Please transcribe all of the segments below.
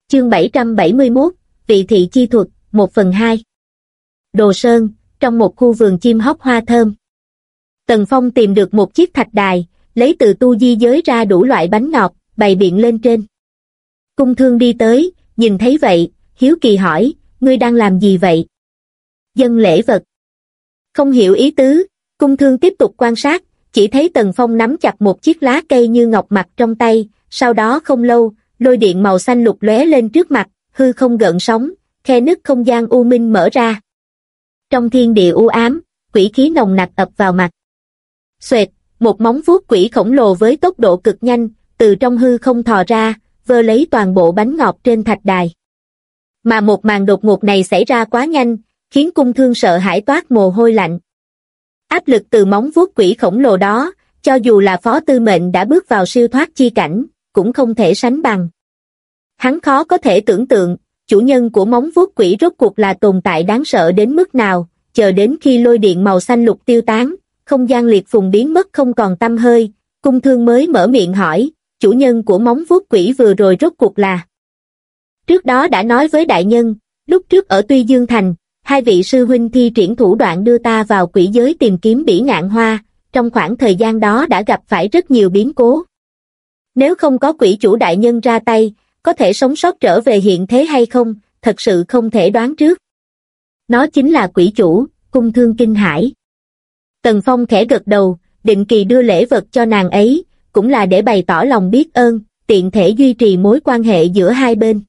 Chương 771, Vị thị chi thuật, 1/2. Đồ Sơn, trong một khu vườn chim hót hoa thơm. Tần Phong tìm được một chiếc thạch đài, lấy từ tu di giới ra đủ loại bánh ngọt, bày biện lên trên. Cung Thương đi tới, nhìn thấy vậy, hiếu kỳ hỏi, ngươi đang làm gì vậy? Dâng lễ vật. Không hiểu ý tứ, Cung Thương tiếp tục quan sát, chỉ thấy Tần Phong nắm chặt một chiếc lá cây như ngọc mặt trong tay, sau đó không lâu, lôi điện màu xanh lục lóe lên trước mặt, hư không gợn sóng, khe nứt không gian u minh mở ra. Trong thiên địa u ám, quỷ khí nồng nặc ập vào mặt. Xoẹt, một móng vuốt quỷ khổng lồ với tốc độ cực nhanh, từ trong hư không thò ra, vơ lấy toàn bộ bánh ngọt trên thạch đài. Mà một màn đột ngột này xảy ra quá nhanh, khiến Cung Thương sợ hãi toát mồ hôi lạnh. Áp lực từ móng vuốt quỷ khổng lồ đó, cho dù là Phó Tư Mệnh đã bước vào siêu thoát chi cảnh, cũng không thể sánh bằng. Hắn khó có thể tưởng tượng, chủ nhân của móng vuốt quỷ rốt cuộc là tồn tại đáng sợ đến mức nào, chờ đến khi lôi điện màu xanh lục tiêu tán, không gian liệt phùng biến mất không còn tăm hơi, Cung Thương mới mở miệng hỏi, chủ nhân của móng vuốt quỷ vừa rồi rốt cuộc là. Trước đó đã nói với đại nhân, lúc trước ở Tuy Dương Thành, hai vị sư huynh thi triển thủ đoạn đưa ta vào quỷ giới tìm kiếm bỉ ngạn hoa, trong khoảng thời gian đó đã gặp phải rất nhiều biến cố. Nếu không có quỷ chủ đại nhân ra tay, có thể sống sót trở về hiện thế hay không, thật sự không thể đoán trước. Nó chính là quỷ chủ, Cung Thương kinh hãi. Tần Phong khẽ gật đầu, định kỳ đưa lễ vật cho nàng ấy, cũng là để bày tỏ lòng biết ơn, tiện thể duy trì mối quan hệ giữa hai bên.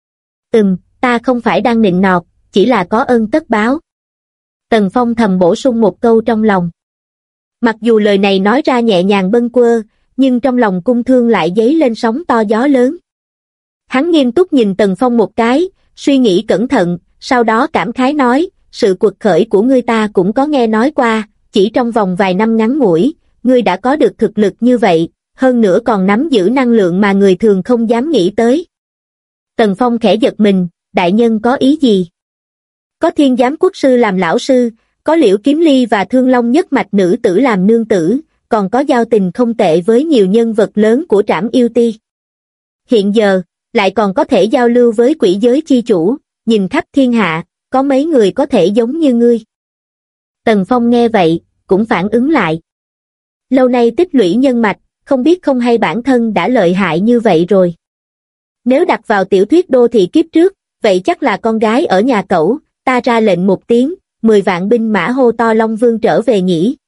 Ta không phải đang nịnh nọt, chỉ là có ơn tất báo. Tần Phong thầm bổ sung một câu trong lòng. Mặc dù lời này nói ra nhẹ nhàng bâng quơ, nhưng trong lòng Cung Thương lại dấy lên sóng to gió lớn. Hắn nghiêm túc nhìn Tần Phong một cái, suy nghĩ cẩn thận, sau đó cảm khái nói, sự quật khởi của ngươi ta cũng có nghe nói qua, chỉ trong vòng vài năm ngắn ngủi, ngươi đã có được thực lực như vậy, hơn nữa còn nắm giữ năng lượng mà người thường không dám nghĩ tới. Tần Phong khẽ giật mình, đại nhân có ý gì? Có Thiên Giám Quốc sư làm lão sư, có Liễu Kiếm Ly và Thương Long nhất mạch nữ tử làm nương tử, còn có giao tình không tệ với nhiều nhân vật lớn của Trảm Yêu Ti. Hiện giờ, lại còn có thể giao lưu với quỷ giới chi chủ, nhìn khắp thiên hạ, có mấy người có thể giống như ngươi. Tần Phong nghe vậy, cũng phản ứng lại. Lâu nay tích lũy nhân mạch, không biết không hay bản thân đã lợi hại như vậy rồi. Nếu đặt vào tiểu thuyết đô thị kiếp trước, vậy chắc là con gái ở nhà cẩu, ta ra lệnh một tiếng, 10 vạn binh mã hô to Long Vương trở về nhỉ.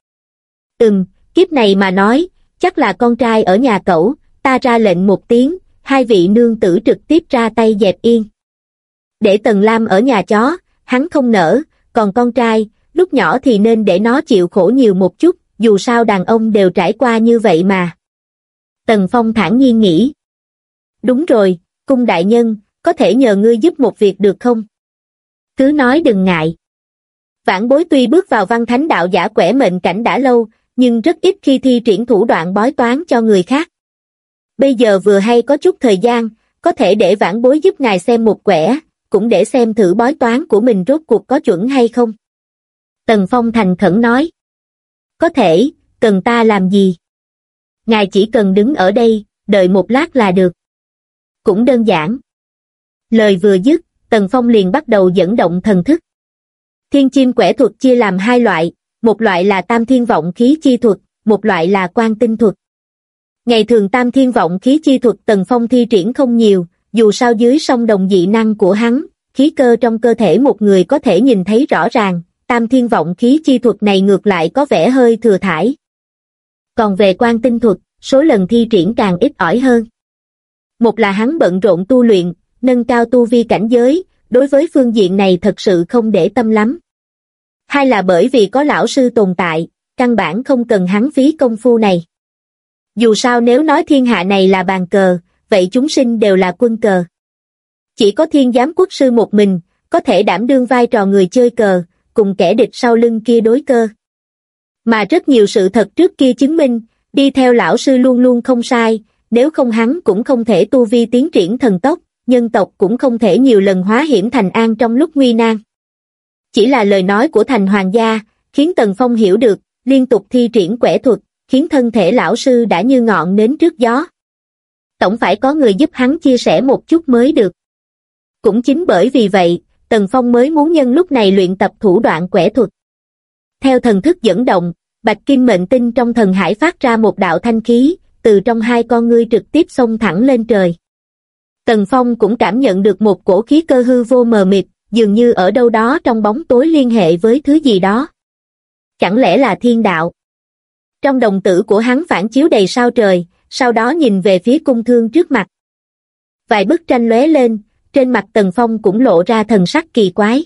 Kiếp này mà nói, chắc là con trai ở nhà cẩu, ta ra lệnh một tiếng, hai vị nương tử trực tiếp ra tay dẹp yên. Để Tần Lam ở nhà chó, hắn không nỡ, còn con trai, lúc nhỏ thì nên để nó chịu khổ nhiều một chút, dù sao đàn ông đều trải qua như vậy mà. Tần Phong thản nhiên nghĩ. Đúng rồi, Cung đại nhân, có thể nhờ ngươi giúp một việc được không? Cứ nói đừng ngại. Vãn bối tuy bước vào văn thánh đạo giả quẻ mệnh cảnh đã lâu, nhưng rất ít khi thi triển thủ đoạn bói toán cho người khác. Bây giờ vừa hay có chút thời gian, có thể để vãn bối giúp ngài xem một quẻ, cũng để xem thử bói toán của mình rốt cuộc có chuẩn hay không. Tần Phong thành khẩn nói. Có thể, cần ta làm gì? Ngài chỉ cần đứng ở đây, đợi một lát là được. Cũng đơn giản. Lời vừa dứt, Tần Phong liền bắt đầu dẫn động thần thức. Thiên chim quẻ thuật chia làm hai loại, một loại là tam thiên vọng khí chi thuật, một loại là quang tinh thuật. Ngày thường tam thiên vọng khí chi thuật Tần Phong thi triển không nhiều, dù sao dưới song đồng dị năng của hắn, khí cơ trong cơ thể một người có thể nhìn thấy rõ ràng, tam thiên vọng khí chi thuật này ngược lại có vẻ hơi thừa thãi. Còn về quang tinh thuật, số lần thi triển càng ít ỏi hơn. Một là hắn bận rộn tu luyện, nâng cao tu vi cảnh giới, đối với phương diện này thật sự không để tâm lắm. Hai là bởi vì có lão sư tồn tại, căn bản không cần hắn phí công phu này. Dù sao nếu nói thiên hạ này là bàn cờ, vậy chúng sinh đều là quân cờ. Chỉ có Thiên Giám Quốc sư một mình, có thể đảm đương vai trò người chơi cờ, cùng kẻ địch sau lưng kia đối cơ. Mà rất nhiều sự thật trước kia chứng minh, đi theo lão sư luôn luôn không sai, nếu không hắn cũng không thể tu vi tiến triển thần tốc, nhân tộc cũng không thể nhiều lần hóa hiểm thành an trong lúc nguy nan. Chỉ là lời nói của thành hoàng gia, khiến Tần Phong hiểu được, liên tục thi triển quẻ thuật, khiến thân thể lão sư đã như ngọn nến trước gió. Tổng phải có người giúp hắn chia sẻ một chút mới được. Cũng chính bởi vì vậy, Tần Phong mới muốn nhân lúc này luyện tập thủ đoạn quẻ thuật. Theo thần thức dẫn động, Bạch Kim mệnh tinh trong thần hải phát ra một đạo thanh khí, từ trong hai con ngươi trực tiếp xông thẳng lên trời. Tần Phong cũng cảm nhận được một cổ khí cơ hư vô mờ mịt, dường như ở đâu đó trong bóng tối liên hệ với thứ gì đó. Chẳng lẽ là thiên đạo? Trong đồng tử của hắn phản chiếu đầy sao trời, sau đó nhìn về phía cung thương trước mặt. Vài bức tranh lóe lên, trên mặt Tần Phong cũng lộ ra thần sắc kỳ quái.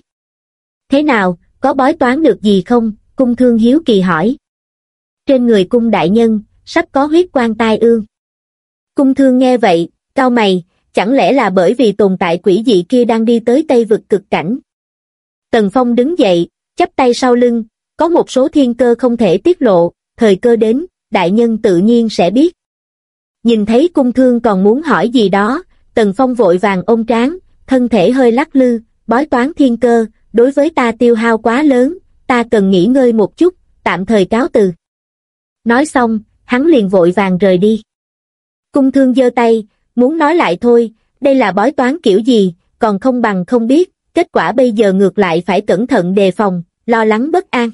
Thế nào, có bói toán được gì không? Cung thương hiếu kỳ hỏi. Trên người cung đại nhân, sắp có huyết quan tai ương. Cung thương nghe vậy, cau mày, chẳng lẽ là bởi vì tồn tại quỷ dị kia đang đi tới Tây vực cực cảnh? Tần Phong đứng dậy, chắp tay sau lưng, có một số thiên cơ không thể tiết lộ, thời cơ đến, đại nhân tự nhiên sẽ biết. Nhìn thấy cung thương còn muốn hỏi gì đó, Tần Phong vội vàng ôm trán, thân thể hơi lắc lư, bói toán thiên cơ, đối với ta tiêu hao quá lớn, ta cần nghỉ ngơi một chút, tạm thời cáo từ. Nói xong, hắn liền vội vàng rời đi. Cung thương giơ tay, muốn nói lại thôi, đây là bói toán kiểu gì, còn không bằng không biết, kết quả bây giờ ngược lại phải cẩn thận đề phòng, lo lắng bất an.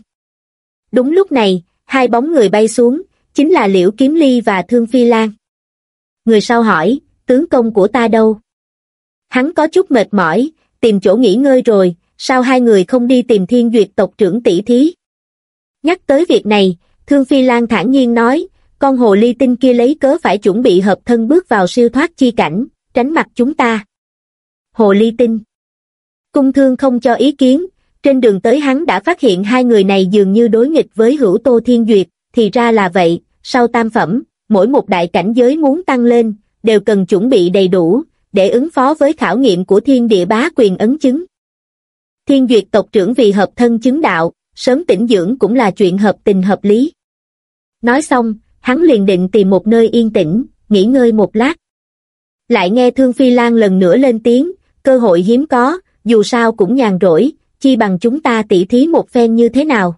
Đúng lúc này, hai bóng người bay xuống, chính là Liễu Kiếm Ly và Thương Phi Lan. Người sau hỏi, tướng công của ta đâu? Hắn có chút mệt mỏi, tìm chỗ nghỉ ngơi rồi, sao hai người không đi tìm Thiên Duyệt tộc trưởng tỷ thí? Nhắc tới việc này, Thương Phi Lan thản nhiên nói, con hồ ly tinh kia lấy cớ phải chuẩn bị hợp thân bước vào siêu thoát chi cảnh, tránh mặt chúng ta. Hồ ly tinh. Cung thương không cho ý kiến, trên đường tới hắn đã phát hiện hai người này dường như đối nghịch với Hữu Tô Thiên Duyệt, thì ra là vậy, sau tam phẩm, mỗi một đại cảnh giới muốn tăng lên, đều cần chuẩn bị đầy đủ, để ứng phó với khảo nghiệm của thiên địa bá quyền ấn chứng. Thiên Duyệt tộc trưởng vì hợp thân chứng đạo, sớm tĩnh dưỡng cũng là chuyện hợp tình hợp lý. Nói xong, hắn liền định tìm một nơi yên tĩnh, nghỉ ngơi một lát. Lại nghe Thương Phi Lan lần nữa lên tiếng, cơ hội hiếm có, dù sao cũng nhàn rỗi, chi bằng chúng ta tỉ thí một phen như thế nào?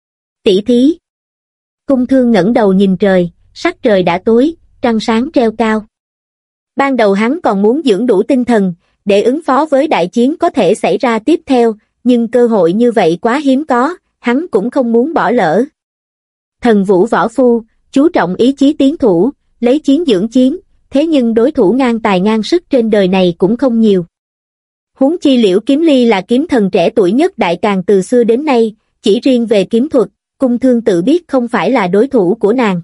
Tỉ thí. Cung thương ngẩng đầu nhìn trời, sắc trời đã tối, trăng sáng treo cao. Ban đầu hắn còn muốn dưỡng đủ tinh thần, để ứng phó với đại chiến có thể xảy ra tiếp theo, nhưng cơ hội như vậy quá hiếm có, hắn cũng không muốn bỏ lỡ. Thần vũ võ phu, chú trọng ý chí tiến thủ, lấy chiến dưỡng chiến, thế nhưng đối thủ ngang tài ngang sức trên đời này cũng không nhiều. Huống chi Liễu Kiếm Ly là kiếm thần trẻ tuổi nhất Đại Càn từ xưa đến nay, chỉ riêng về kiếm thuật, cung thương tự biết không phải là đối thủ của nàng.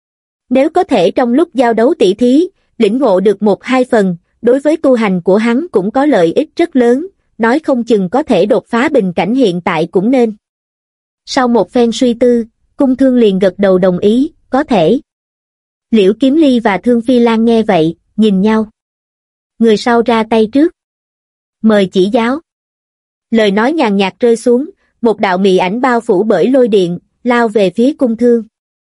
Nếu có thể trong lúc giao đấu tỷ thí, lĩnh ngộ được một hai phần, đối với tu hành của hắn cũng có lợi ích rất lớn, nói không chừng có thể đột phá bình cảnh hiện tại cũng nên. Sau một phen suy tư, cung thương liền gật đầu đồng ý, có thể. Liễu Kiếm Ly và Thương Phi Lan nghe vậy, nhìn nhau. Người sau ra tay trước. Mời chỉ giáo. Lời nói nhàn nhạt rơi xuống, một đạo mị ảnh bao phủ bởi lôi điện, lao về phía cung thương.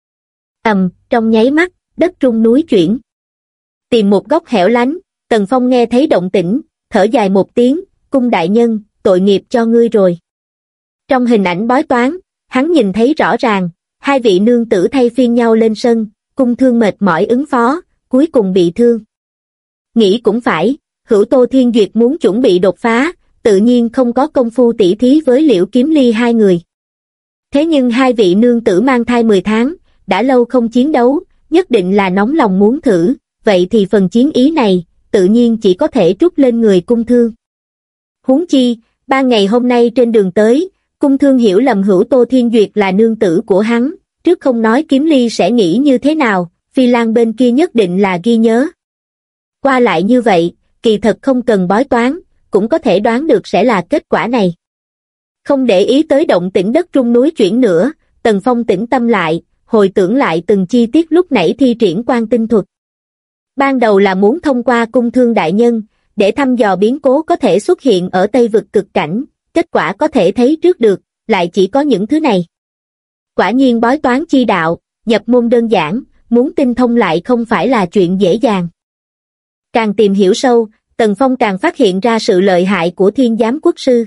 Trong nháy mắt, đất rung núi chuyển. Tìm một góc hẻo lánh, Tần Phong nghe thấy động tĩnh, thở dài một tiếng, cung đại nhân, tội nghiệp cho ngươi rồi. Trong hình ảnh bói toán, hắn nhìn thấy rõ ràng, hai vị nương tử thay phiên nhau lên sân, cung thương mệt mỏi ứng phó, cuối cùng bị thương. Nghĩ cũng phải, Hữu Tô Thiên Duyệt muốn chuẩn bị đột phá, tự nhiên không có công phu tỉ thí với Liễu Kiếm Ly hai người. Thế nhưng hai vị nương tử mang thai 10 tháng, đã lâu không chiến đấu, nhất định là nóng lòng muốn thử, vậy thì phần chiến ý này, tự nhiên chỉ có thể trút lên người cung thương. Huống chi, 3 ngày hôm nay trên đường tới, cung thương hiểu lầm Hữu Tô Thiên Duyệt là nương tử của hắn, trước không nói Kiếm Ly sẽ nghĩ như thế nào, Phi Lan bên kia nhất định là ghi nhớ. Qua lại như vậy, kỳ thật không cần bói toán, cũng có thể đoán được sẽ là kết quả này. Không để ý tới động tĩnh đất rung núi chuyển nữa, Tần Phong tĩnh tâm lại, hồi tưởng lại từng chi tiết lúc nãy thi triển quan tinh thuật. Ban đầu là muốn thông qua cung thương đại nhân, để thăm dò biến cố có thể xuất hiện ở Tây vực cực cảnh, kết quả có thể thấy trước được, lại chỉ có những thứ này. Quả nhiên bói toán chi đạo, nhập môn đơn giản, muốn tinh thông lại không phải là chuyện dễ dàng. Càng tìm hiểu sâu, Tần Phong càng phát hiện ra sự lợi hại của Thiên Giám Quốc Sư.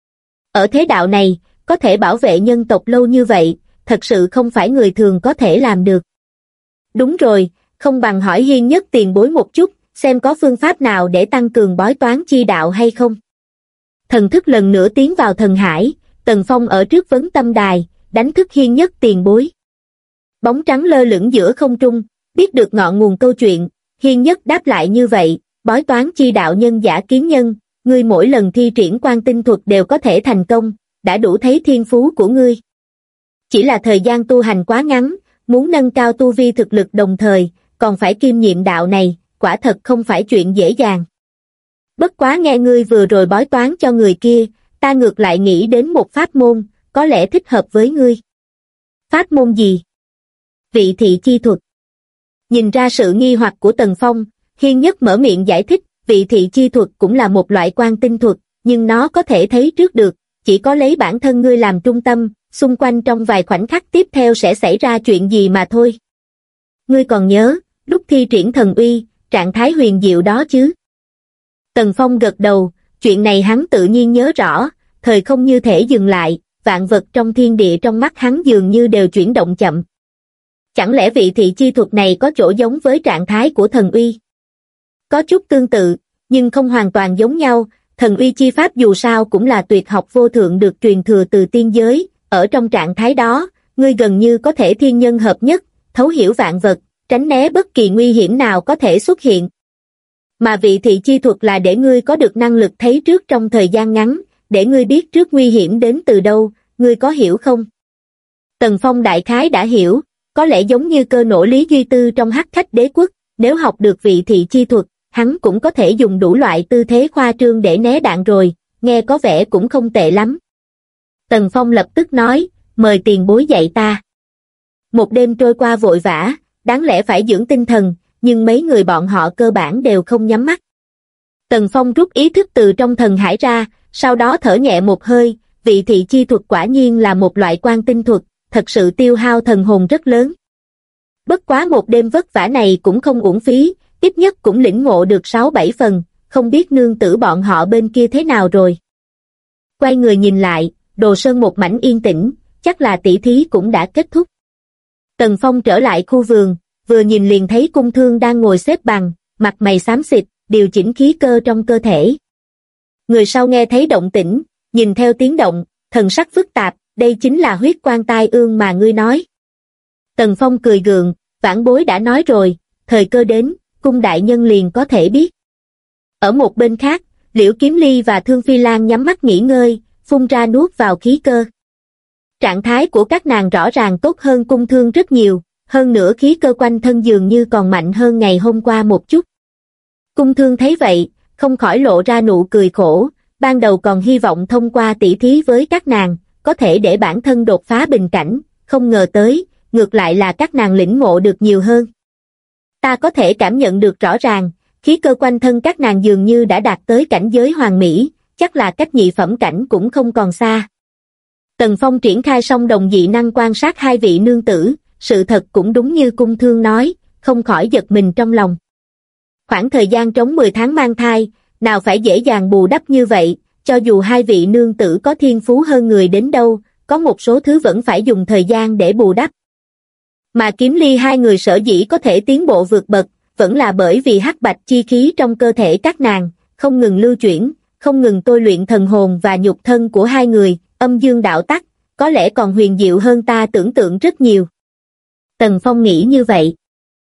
Ở thế đạo này, có thể bảo vệ nhân tộc lâu như vậy, thật sự không phải người thường có thể làm được. Đúng rồi, không bằng hỏi Hiên Nhất tiền bối một chút, xem có phương pháp nào để tăng cường bói toán chi đạo hay không. Thần thức lần nữa tiến vào thần hải, Tần Phong ở trước vấn tâm đài, đánh thức Hiên Nhất tiền bối. Bóng trắng lơ lửng giữa không trung, biết được ngọn nguồn câu chuyện, Hiên Nhất đáp lại như vậy, bói toán chi đạo nhân giả kiến nhân, ngươi mỗi lần thi triển quan tinh thuật đều có thể thành công, đã đủ thấy thiên phú của ngươi. Chỉ là thời gian tu hành quá ngắn, muốn nâng cao tu vi thực lực đồng thời, còn phải kiêm nhiệm đạo này, quả thật không phải chuyện dễ dàng. Bất quá nghe ngươi vừa rồi bói toán cho người kia, ta ngược lại nghĩ đến một pháp môn, có lẽ thích hợp với ngươi. Pháp môn gì? Vị thị chi thuật. Nhìn ra sự nghi hoặc của Tần Phong, Hiên Nhất mở miệng giải thích, vị thị chi thuật cũng là một loại quan tinh thuật, nhưng nó có thể thấy trước được, chỉ có lấy bản thân ngươi làm trung tâm, xung quanh trong vài khoảnh khắc tiếp theo sẽ xảy ra chuyện gì mà thôi. Ngươi còn nhớ, lúc thi triển thần uy, trạng thái huyền diệu đó chứ? Tần Phong gật đầu, chuyện này hắn tự nhiên nhớ rõ, thời không như thể dừng lại, vạn vật trong thiên địa trong mắt hắn dường như đều chuyển động chậm. Chẳng lẽ vị thị chi thuật này có chỗ giống với trạng thái của thần uy? Có chút tương tự, nhưng không hoàn toàn giống nhau, thần uy chi pháp dù sao cũng là tuyệt học vô thượng được truyền thừa từ tiên giới, ở trong trạng thái đó, ngươi gần như có thể thiên nhân hợp nhất, thấu hiểu vạn vật, tránh né bất kỳ nguy hiểm nào có thể xuất hiện. Mà vị thị chi thuật là để ngươi có được năng lực thấy trước trong thời gian ngắn, để ngươi biết trước nguy hiểm đến từ đâu, ngươi có hiểu không? Tần Phong đại khái đã hiểu, có lẽ giống như cơ nổ Lý Duy Tư trong Hắc Khách Đế Quốc, nếu học được vị thị chi thuật, hắn cũng có thể dùng đủ loại tư thế khoa trương để né đạn rồi, nghe có vẻ cũng không tệ lắm. Tần Phong lập tức nói, mời tiền bối dạy ta. Một đêm trôi qua vội vã, đáng lẽ phải dưỡng tinh thần, nhưng mấy người bọn họ cơ bản đều không nhắm mắt. Tần Phong rút ý thức từ trong thần hải ra, sau đó thở nhẹ một hơi, vị thị chi thuật quả nhiên là một loại quan tinh thuật, thật sự tiêu hao thần hồn rất lớn. Bất quá một đêm vất vả này cũng không uổng phí, ít nhất cũng lĩnh ngộ được 6-7 phần, không biết nương tử bọn họ bên kia thế nào rồi. Quay người nhìn lại, Đồ Sơn một mảnh yên tĩnh, chắc là tỷ thí cũng đã kết thúc. Tần Phong trở lại khu vườn, vừa nhìn liền thấy Cung Thương đang ngồi xếp bằng, mặt mày xám xịt, điều chỉnh khí cơ trong cơ thể. Người sau nghe thấy động tĩnh, nhìn theo tiếng động, thần sắc phức tạp, đây chính là huyết quan tai ương mà ngươi nói. Tần Phong cười gượng, vãn bối đã nói rồi, thời cơ đến, cung đại nhân liền có thể biết. Ở một bên khác, Liễu Kiếm Ly và Thương Phi Lan nhắm mắt nghỉ ngơi, phun ra nuốt vào khí cơ. Trạng thái của các nàng rõ ràng tốt hơn Cung Thương rất nhiều, hơn nữa khí cơ quanh thân dường như còn mạnh hơn ngày hôm qua một chút. Cung Thương thấy vậy, không khỏi lộ ra nụ cười khổ, ban đầu còn hy vọng thông qua tỷ thí với các nàng, có thể để bản thân đột phá bình cảnh, không ngờ tới, ngược lại là các nàng lĩnh ngộ được nhiều hơn. Ta có thể cảm nhận được rõ ràng, khí cơ quanh thân các nàng dường như đã đạt tới cảnh giới hoàn mỹ, chắc là cách nhị phẩm cảnh cũng không còn xa. Tần Phong triển khai song đồng dị năng quan sát hai vị nương tử, sự thật cũng đúng như Cung Thương nói, không khỏi giật mình trong lòng. Khoảng thời gian trống 10 tháng mang thai, nào phải dễ dàng bù đắp như vậy, cho dù hai vị nương tử có thiên phú hơn người đến đâu, có một số thứ vẫn phải dùng thời gian để bù đắp. Mà Kiếm Ly hai người sở dĩ có thể tiến bộ vượt bậc, vẫn là bởi vì hắc bạch chi khí trong cơ thể các nàng, không ngừng lưu chuyển, không ngừng tôi luyện thần hồn và nhục thân của hai người, âm dương đạo tắc, có lẽ còn huyền diệu hơn ta tưởng tượng rất nhiều. Tần Phong nghĩ như vậy.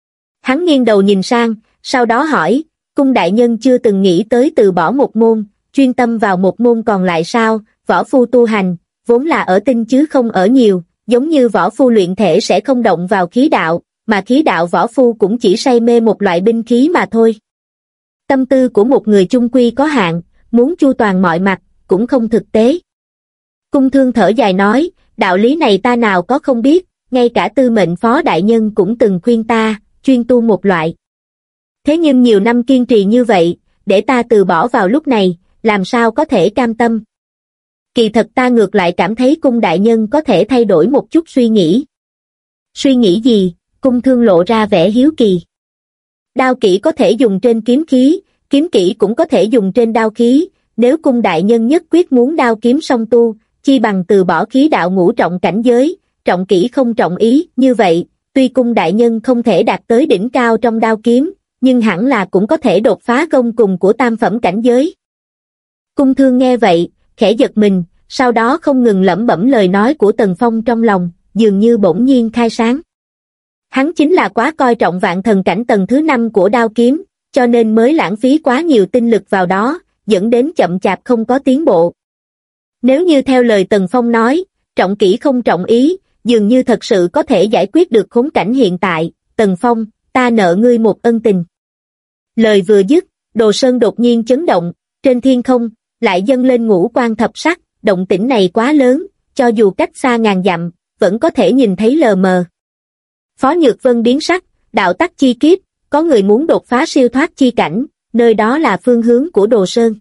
Hắn nghiêng đầu nhìn sang, sau đó hỏi, cung đại nhân chưa từng nghĩ tới từ bỏ một môn, chuyên tâm vào một môn còn lại sao? Võ phu tu hành, vốn là ở tinh chứ không ở nhiều, giống như võ phu luyện thể sẽ không động vào khí đạo, mà khí đạo võ phu cũng chỉ say mê một loại binh khí mà thôi. Tâm tư của một người chung quy có hạn, muốn chu toàn mọi mặt, cũng không thực tế. Cung Thương thở dài nói, đạo lý này ta nào có không biết, ngay cả Tư Mệnh Phó đại nhân cũng từng khuyên ta, chuyên tu một loại. Thế nhưng nhiều năm kiên trì như vậy, để ta từ bỏ vào lúc này, làm sao có thể cam tâm. Kỳ thật ta ngược lại cảm thấy cung đại nhân có thể thay đổi một chút suy nghĩ. Suy nghĩ gì? Cung Thương lộ ra vẻ hiếu kỳ. Đao kỹ có thể dùng trên kiếm khí, kiếm kỹ cũng có thể dùng trên đao khí, nếu cung đại nhân nhất quyết muốn đao kiếm song tu, chi bằng từ bỏ khí đạo ngũ trọng cảnh giới, trọng kỹ không trọng ý, như vậy, tuy cung đại nhân không thể đạt tới đỉnh cao trong đao kiếm, nhưng hẳn là cũng có thể đột phá gông cùng của tam phẩm cảnh giới. Cung Thương nghe vậy, khẽ giật mình, sau đó không ngừng lẩm bẩm lời nói của Tần Phong trong lòng, dường như bỗng nhiên khai sáng. Hắn chính là quá coi trọng vạn thần cảnh tầng thứ 5 của đao kiếm, cho nên mới lãng phí quá nhiều tinh lực vào đó, dẫn đến chậm chạp không có tiến bộ. Nếu như theo lời Tần Phong nói, trọng kỹ không trọng ý, dường như thật sự có thể giải quyết được khốn cảnh hiện tại. Tần Phong, ta nợ ngươi một ân tình. Lời vừa dứt, Đồ Sơn đột nhiên chấn động, trên thiên không lại dâng lên ngũ quang thập sắc, động tĩnh này quá lớn, cho dù cách xa ngàn dặm, vẫn có thể nhìn thấy lờ mờ. Phó Nhược Vân biến sắc, đạo tắc chi kiếp, có người muốn đột phá siêu thoát chi cảnh, nơi đó là phương hướng của Đồ Sơn.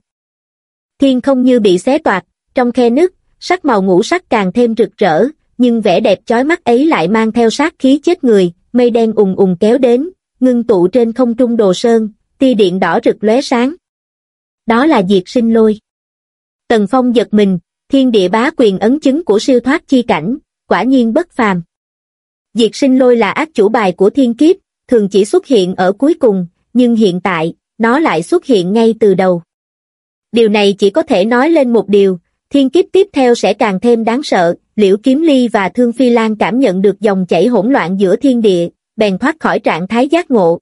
Thiên không như bị xé toạc, trong khe nứt, sắc màu ngũ sắc càng thêm rực rỡ, nhưng vẻ đẹp chói mắt ấy lại mang theo sát khí chết người, mây đen ùng ùng kéo đến, ngưng tụ trên không trung Đồ Sơn, tia điện đỏ rực lóe sáng. Đó là Diệt Sinh Lôi. Tần Phong giật mình, thiên địa bá quyền ấn chứng của siêu thoát chi cảnh, quả nhiên bất phàm. Diệt Sinh Lôi là ác chủ bài của thiên kiếp, thường chỉ xuất hiện ở cuối cùng, nhưng hiện tại, nó lại xuất hiện ngay từ đầu. Điều này chỉ có thể nói lên một điều, thiên kiếp tiếp theo sẽ càng thêm đáng sợ. Liễu Kiếm Ly và Thương Phi Lan cảm nhận được dòng chảy hỗn loạn giữa thiên địa, bèn thoát khỏi trạng thái giác ngộ.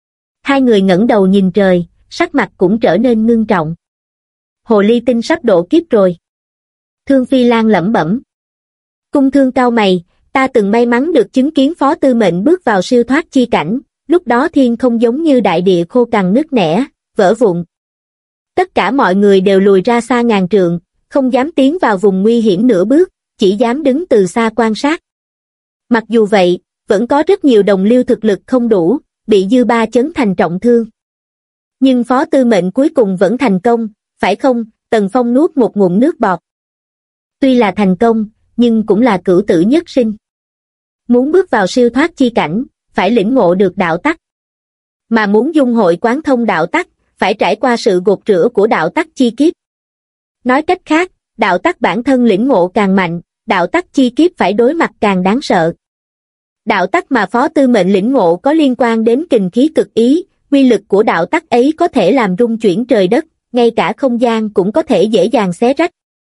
Hai người ngẩng đầu nhìn trời, sắc mặt cũng trở nên ngưng trọng. Hồ ly tinh sắp độ kiếp rồi. Thương Phi Lan lẩm bẩm. Cung Thương cau mày, ta từng may mắn được chứng kiến Phó Tư Mệnh bước vào siêu thoát chi cảnh, lúc đó thiên không giống như đại địa khô cằn nứt nẻ, vỡ vụn. Tất cả mọi người đều lùi ra xa ngàn trượng, không dám tiến vào vùng nguy hiểm nửa bước, chỉ dám đứng từ xa quan sát. Mặc dù vậy, vẫn có rất nhiều đồng liêu thực lực không đủ, bị dư ba chấn thành trọng thương. Nhưng Phó Tư Mệnh cuối cùng vẫn thành công, phải không? Tần Phong nuốt một ngụm nước bọt. Tuy là thành công, nhưng cũng là cửu tử nhất sinh. Muốn bước vào siêu thoát chi cảnh, phải lĩnh ngộ được đạo tắc. Mà muốn dung hội quán thông đạo tắc, phải trải qua sự gột rửa của đạo tắc chi kiếp. Nói cách khác, đạo tắc bản thân lĩnh ngộ càng mạnh, đạo tắc chi kiếp phải đối mặt càng đáng sợ. Đạo tắc mà Phó Tư Mệnh lĩnh ngộ có liên quan đến kình khí cực ý, quy lực của đạo tắc ấy có thể làm rung chuyển trời đất, ngay cả không gian cũng có thể dễ dàng xé rách.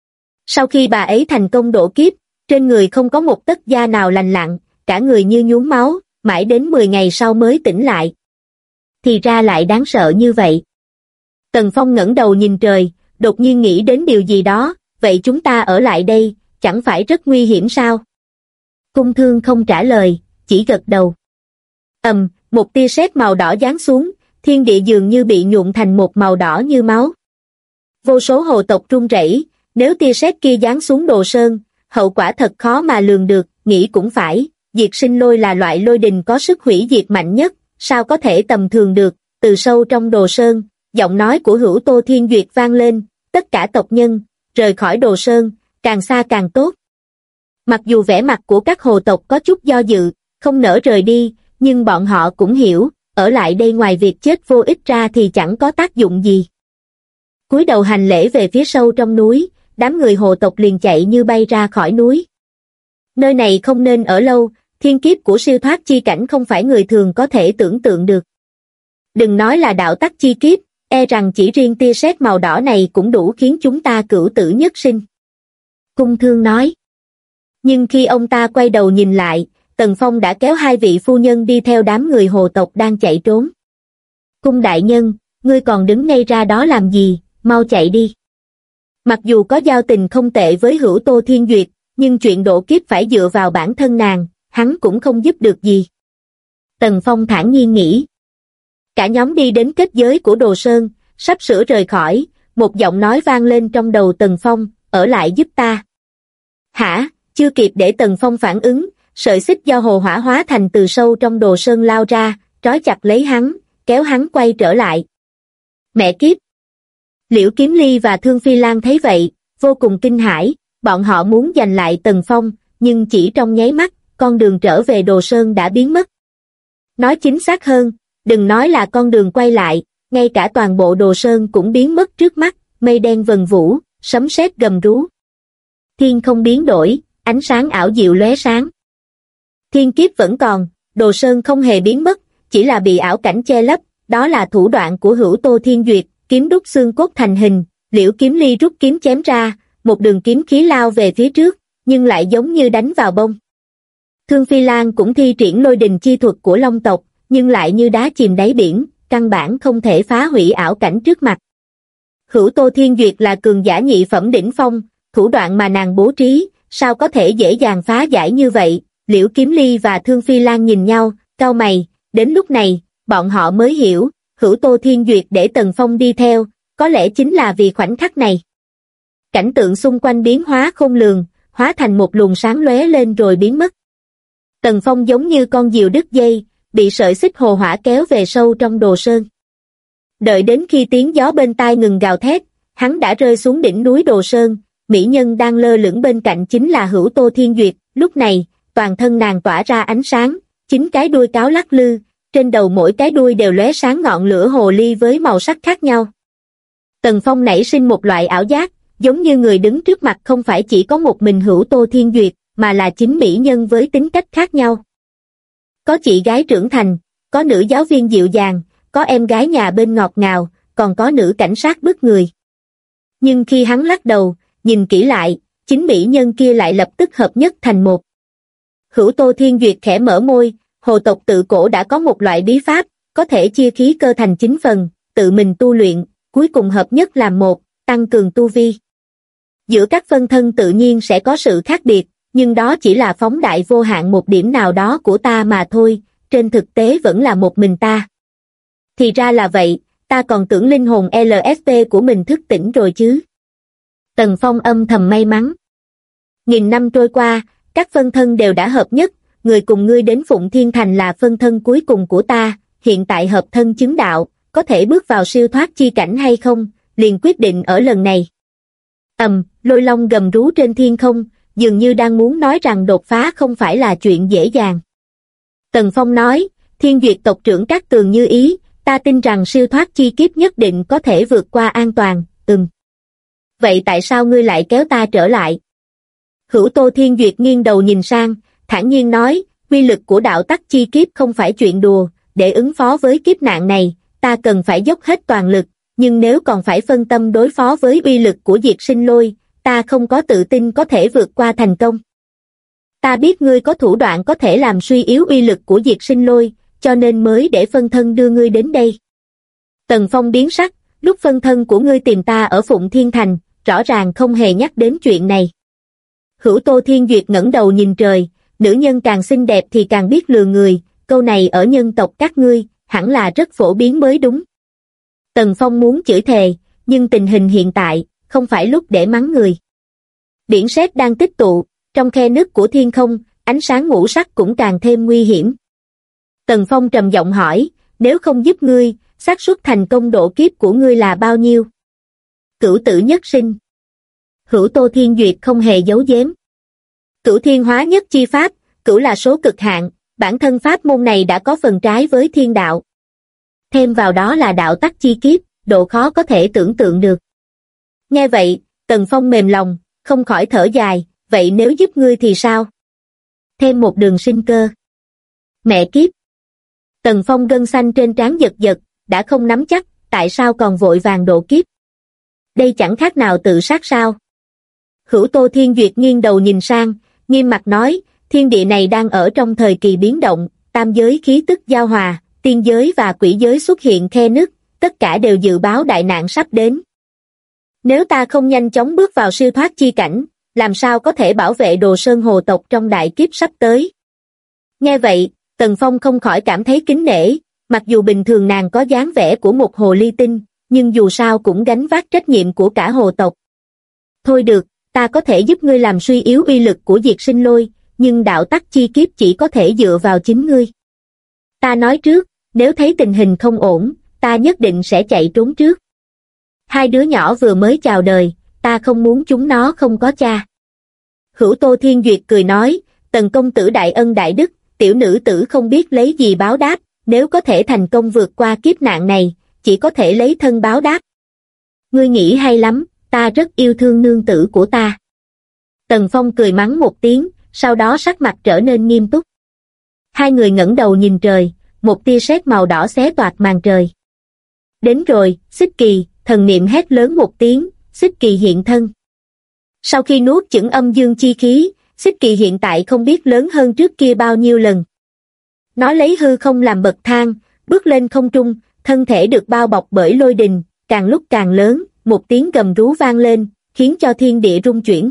Sau khi bà ấy thành công độ kiếp, trên người không có một tấc da nào lành lặn, cả người như nhuốm máu, mãi đến 10 ngày sau mới tỉnh lại. Thì ra lại đáng sợ như vậy. Tần Phong ngẩng đầu nhìn trời, đột nhiên nghĩ đến điều gì đó, vậy chúng ta ở lại đây, chẳng phải rất nguy hiểm sao? Cung Thương không trả lời, chỉ gật đầu. Một tia sét màu đỏ giáng xuống, thiên địa dường như bị nhuộm thành một màu đỏ như máu. Vô số hồ tộc run rẩy, nếu tia sét kia giáng xuống Đồ Sơn, hậu quả thật khó mà lường được, nghĩ cũng phải, Diệt Sinh Lôi là loại lôi đình có sức hủy diệt mạnh nhất, sao có thể tầm thường được. Từ sâu trong Đồ Sơn, giọng nói của Hữu Tô Thiên Duyệt vang lên, tất cả tộc nhân, rời khỏi Đồ Sơn, càng xa càng tốt. Mặc dù vẻ mặt của các hồ tộc có chút do dự, không nỡ rời đi, nhưng bọn họ cũng hiểu, ở lại đây ngoài việc chết vô ích ra thì chẳng có tác dụng gì. Cúi đầu hành lễ về phía sâu trong núi, đám người hồ tộc liền chạy như bay ra khỏi núi. Nơi này không nên ở lâu, thiên kiếp của siêu thoát chi cảnh không phải người thường có thể tưởng tượng được. Đừng nói là đạo tắc chi kiếp, e rằng chỉ riêng tia sét màu đỏ này cũng đủ khiến chúng ta cửu tử nhất sinh. Cung Thương nói. Nhưng khi ông ta quay đầu nhìn lại, Tần Phong đã kéo hai vị phu nhân đi theo đám người hồ tộc đang chạy trốn. Cung đại nhân, ngươi còn đứng ngay ra đó làm gì, mau chạy đi. Mặc dù có giao tình không tệ với Hữu Tô Thiên Duyệt, nhưng chuyện độ kiếp phải dựa vào bản thân nàng, hắn cũng không giúp được gì. Tần Phong thản nhiên nghĩ. Cả nhóm đi đến kết giới của Đồ Sơn, sắp sửa rời khỏi, một giọng nói vang lên trong đầu Tần Phong, ở lại giúp ta. Hả? Chưa kịp để Tần Phong phản ứng, sợi xích do hồ hỏa hóa thành từ sâu trong Đồ Sơn lao ra, trói chặt lấy hắn, kéo hắn quay trở lại. Mẹ kiếp! Liễu Kiếm Ly và Thương Phi Lan thấy vậy, vô cùng kinh hãi, bọn họ muốn giành lại Tần Phong, nhưng chỉ trong nháy mắt, con đường trở về Đồ Sơn đã biến mất. Nói chính xác hơn, đừng nói là con đường quay lại, ngay cả toàn bộ Đồ Sơn cũng biến mất trước mắt, mây đen vần vũ, sấm sét gầm rú. Thiên không biến đổi, ánh sáng ảo diệu lóe sáng. Thiên kiếp vẫn còn, Đồ Sơn không hề biến mất, chỉ là bị ảo cảnh che lấp, đó là thủ đoạn của Hữu Tô Thiên Duyệt, kiếm đúc xương cốt thành hình. Liễu Kiếm Ly rút kiếm chém ra, một đường kiếm khí lao về phía trước, nhưng lại giống như đánh vào bông. Thương Phi Lan cũng thi triển lôi đình chi thuật của Long tộc, nhưng lại như đá chìm đáy biển, căn bản không thể phá hủy ảo cảnh trước mặt. Hữu Tô Thiên Duyệt là cường giả nhị phẩm đỉnh phong, thủ đoạn mà nàng bố trí, sao có thể dễ dàng phá giải như vậy? Liễu Kiếm Ly và Thương Phi Lan nhìn nhau, cau mày, đến lúc này, bọn họ mới hiểu, Hữu Tô Thiên Duyệt để Tần Phong đi theo, có lẽ chính là vì khoảnh khắc này. Cảnh tượng xung quanh biến hóa khôn lường, hóa thành một luồng sáng lóe lên rồi biến mất. Tần Phong giống như con diều đứt dây, bị sợi xích hồ hỏa kéo về sâu trong Đồ Sơn. Đợi đến khi tiếng gió bên tai ngừng gào thét, hắn đã rơi xuống đỉnh núi Đồ Sơn, mỹ nhân đang lơ lửng bên cạnh chính là Hữu Tô Thiên Duyệt, lúc này, toàn thân nàng tỏa ra ánh sáng, 9 cái đuôi cáo lắc lư, trên đầu mỗi cái đuôi đều lóe sáng ngọn lửa hồ ly với màu sắc khác nhau. Tần Phong nảy sinh một loại ảo giác, giống như người đứng trước mặt không phải chỉ có một mình Hữu Tô Thiên Duyệt, mà là 9 mỹ nhân với tính cách khác nhau. Có chị gái trưởng thành, có nữ giáo viên dịu dàng, có em gái nhà bên ngọt ngào, còn có nữ cảnh sát bức người. Nhưng khi hắn lắc đầu, nhìn kỹ lại, 9 mỹ nhân kia lại lập tức hợp nhất thành một. Hữu Tô Thiên Duyệt khẽ mở môi, hồ tộc tự cổ đã có một loại bí pháp, có thể chia khí cơ thành 9 phần, tự mình tu luyện, cuối cùng hợp nhất làm một, tăng cường tu vi. Giữa các phân thân tự nhiên sẽ có sự khác biệt, nhưng đó chỉ là phóng đại vô hạn một điểm nào đó của ta mà thôi, trên thực tế vẫn là một mình ta. Thì ra là vậy, ta còn tưởng linh hồn LFP của mình thức tỉnh rồi chứ. Tần Phong âm thầm may mắn. Nghìn năm trôi qua, các phân thân đều đã hợp nhất, người cùng ngươi đến Phụng Thiên Thành là phân thân cuối cùng của ta, hiện tại hợp thân chứng đạo, có thể bước vào siêu thoát chi cảnh hay không, liền quyết định ở lần này. Lôi long gầm rú trên thiên không, dường như đang muốn nói rằng đột phá không phải là chuyện dễ dàng. Tần Phong nói, Thiên Duyệt tộc trưởng Cát Tường như ý, ta tin rằng siêu thoát chi kiếp nhất định có thể vượt qua an toàn. Vậy tại sao ngươi lại kéo ta trở lại? Hữu Tô Thiên Duyệt nghiêng đầu nhìn sang, thản nhiên nói, uy lực của đạo tắc chi kiếp không phải chuyện đùa, để ứng phó với kiếp nạn này, ta cần phải dốc hết toàn lực, nhưng nếu còn phải phân tâm đối phó với uy lực của Diệt Sinh Lôi, ta không có tự tin có thể vượt qua thành công. Ta biết ngươi có thủ đoạn có thể làm suy yếu uy lực của Diệt Sinh Lôi, cho nên mới để phân thân đưa ngươi đến đây. Tần Phong biến sắc, lúc phân thân của ngươi tìm ta ở Phụng Thiên Thành, rõ ràng không hề nhắc đến chuyện này. Hữu Tô Thiên Duyệt ngẩng đầu nhìn trời, nữ nhân càng xinh đẹp thì càng biết lừa người, câu này ở nhân tộc các ngươi, hẳn là rất phổ biến mới đúng. Tần Phong muốn chửi thề, nhưng tình hình hiện tại, không phải lúc để mắng người. Biển sét đang tích tụ, trong khe nứt của thiên không, ánh sáng ngũ sắc cũng càng thêm nguy hiểm. Tần Phong trầm giọng hỏi, nếu không giúp ngươi, xác suất thành công độ kiếp của ngươi là bao nhiêu? Cửu tử nhất sinh. Hữu Tô Thiên Duyệt không hề giấu giếm. Cửu thiên hóa nhất chi pháp, cửu là số cực hạn, bản thân pháp môn này đã có phần trái với thiên đạo. Thêm vào đó là đạo tắc chi kiếp, độ khó có thể tưởng tượng được. Nghe vậy, Tần Phong mềm lòng, không khỏi thở dài, vậy nếu giúp ngươi thì sao? Thêm một đường sinh cơ. Mẹ kiếp. Tần Phong gân xanh trên trán giật giật, đã không nắm chắc, tại sao còn vội vàng độ kiếp? Đây chẳng khác nào tự sát sao? Hữu Tô Thiên Duyệt nghiêng đầu nhìn sang, nghiêm mặt nói, thiên địa này đang ở trong thời kỳ biến động, tam giới khí tức giao hòa, tiên giới và quỷ giới xuất hiện khe nứt, tất cả đều dự báo đại nạn sắp đến. Nếu ta không nhanh chóng bước vào siêu thoát chi cảnh, làm sao có thể bảo vệ Đồ Sơn hồ tộc trong đại kiếp sắp tới? Nghe vậy, Tần Phong không khỏi cảm thấy kính nể, mặc dù bình thường nàng có dáng vẻ của một hồ ly tinh, nhưng dù sao cũng gánh vác trách nhiệm của cả hồ tộc. Thôi được, ta có thể giúp ngươi làm suy yếu uy lực của Diệt Sinh Lôi, nhưng đạo tắc chi kiếp chỉ có thể dựa vào chính ngươi. Ta nói trước, nếu thấy tình hình không ổn, ta nhất định sẽ chạy trốn trước. Hai đứa nhỏ vừa mới chào đời, ta không muốn chúng nó không có cha. Hữu Tô Thiên Duyệt cười nói, Tần công tử đại ân đại đức, tiểu nữ tử không biết lấy gì báo đáp, nếu có thể thành công vượt qua kiếp nạn này, chỉ có thể lấy thân báo đáp. Ngươi nghĩ hay lắm, ta rất yêu thương nương tử của ta. Tần Phong cười mắng một tiếng, sau đó sắc mặt trở nên nghiêm túc. Hai người ngẩng đầu nhìn trời, một tia sét màu đỏ xé toạc màn trời. Đến rồi, Xích Kỳ, thần niệm hét lớn một tiếng, Xích Kỳ hiện thân. Sau khi nuốt chửng âm dương chi khí, Xích Kỳ hiện tại không biết lớn hơn trước kia bao nhiêu lần. Nó lấy hư không làm bậc thang, bước lên không trung, thân thể được bao bọc bởi lôi đình, càng lúc càng lớn, một tiếng gầm rú vang lên, khiến cho thiên địa rung chuyển.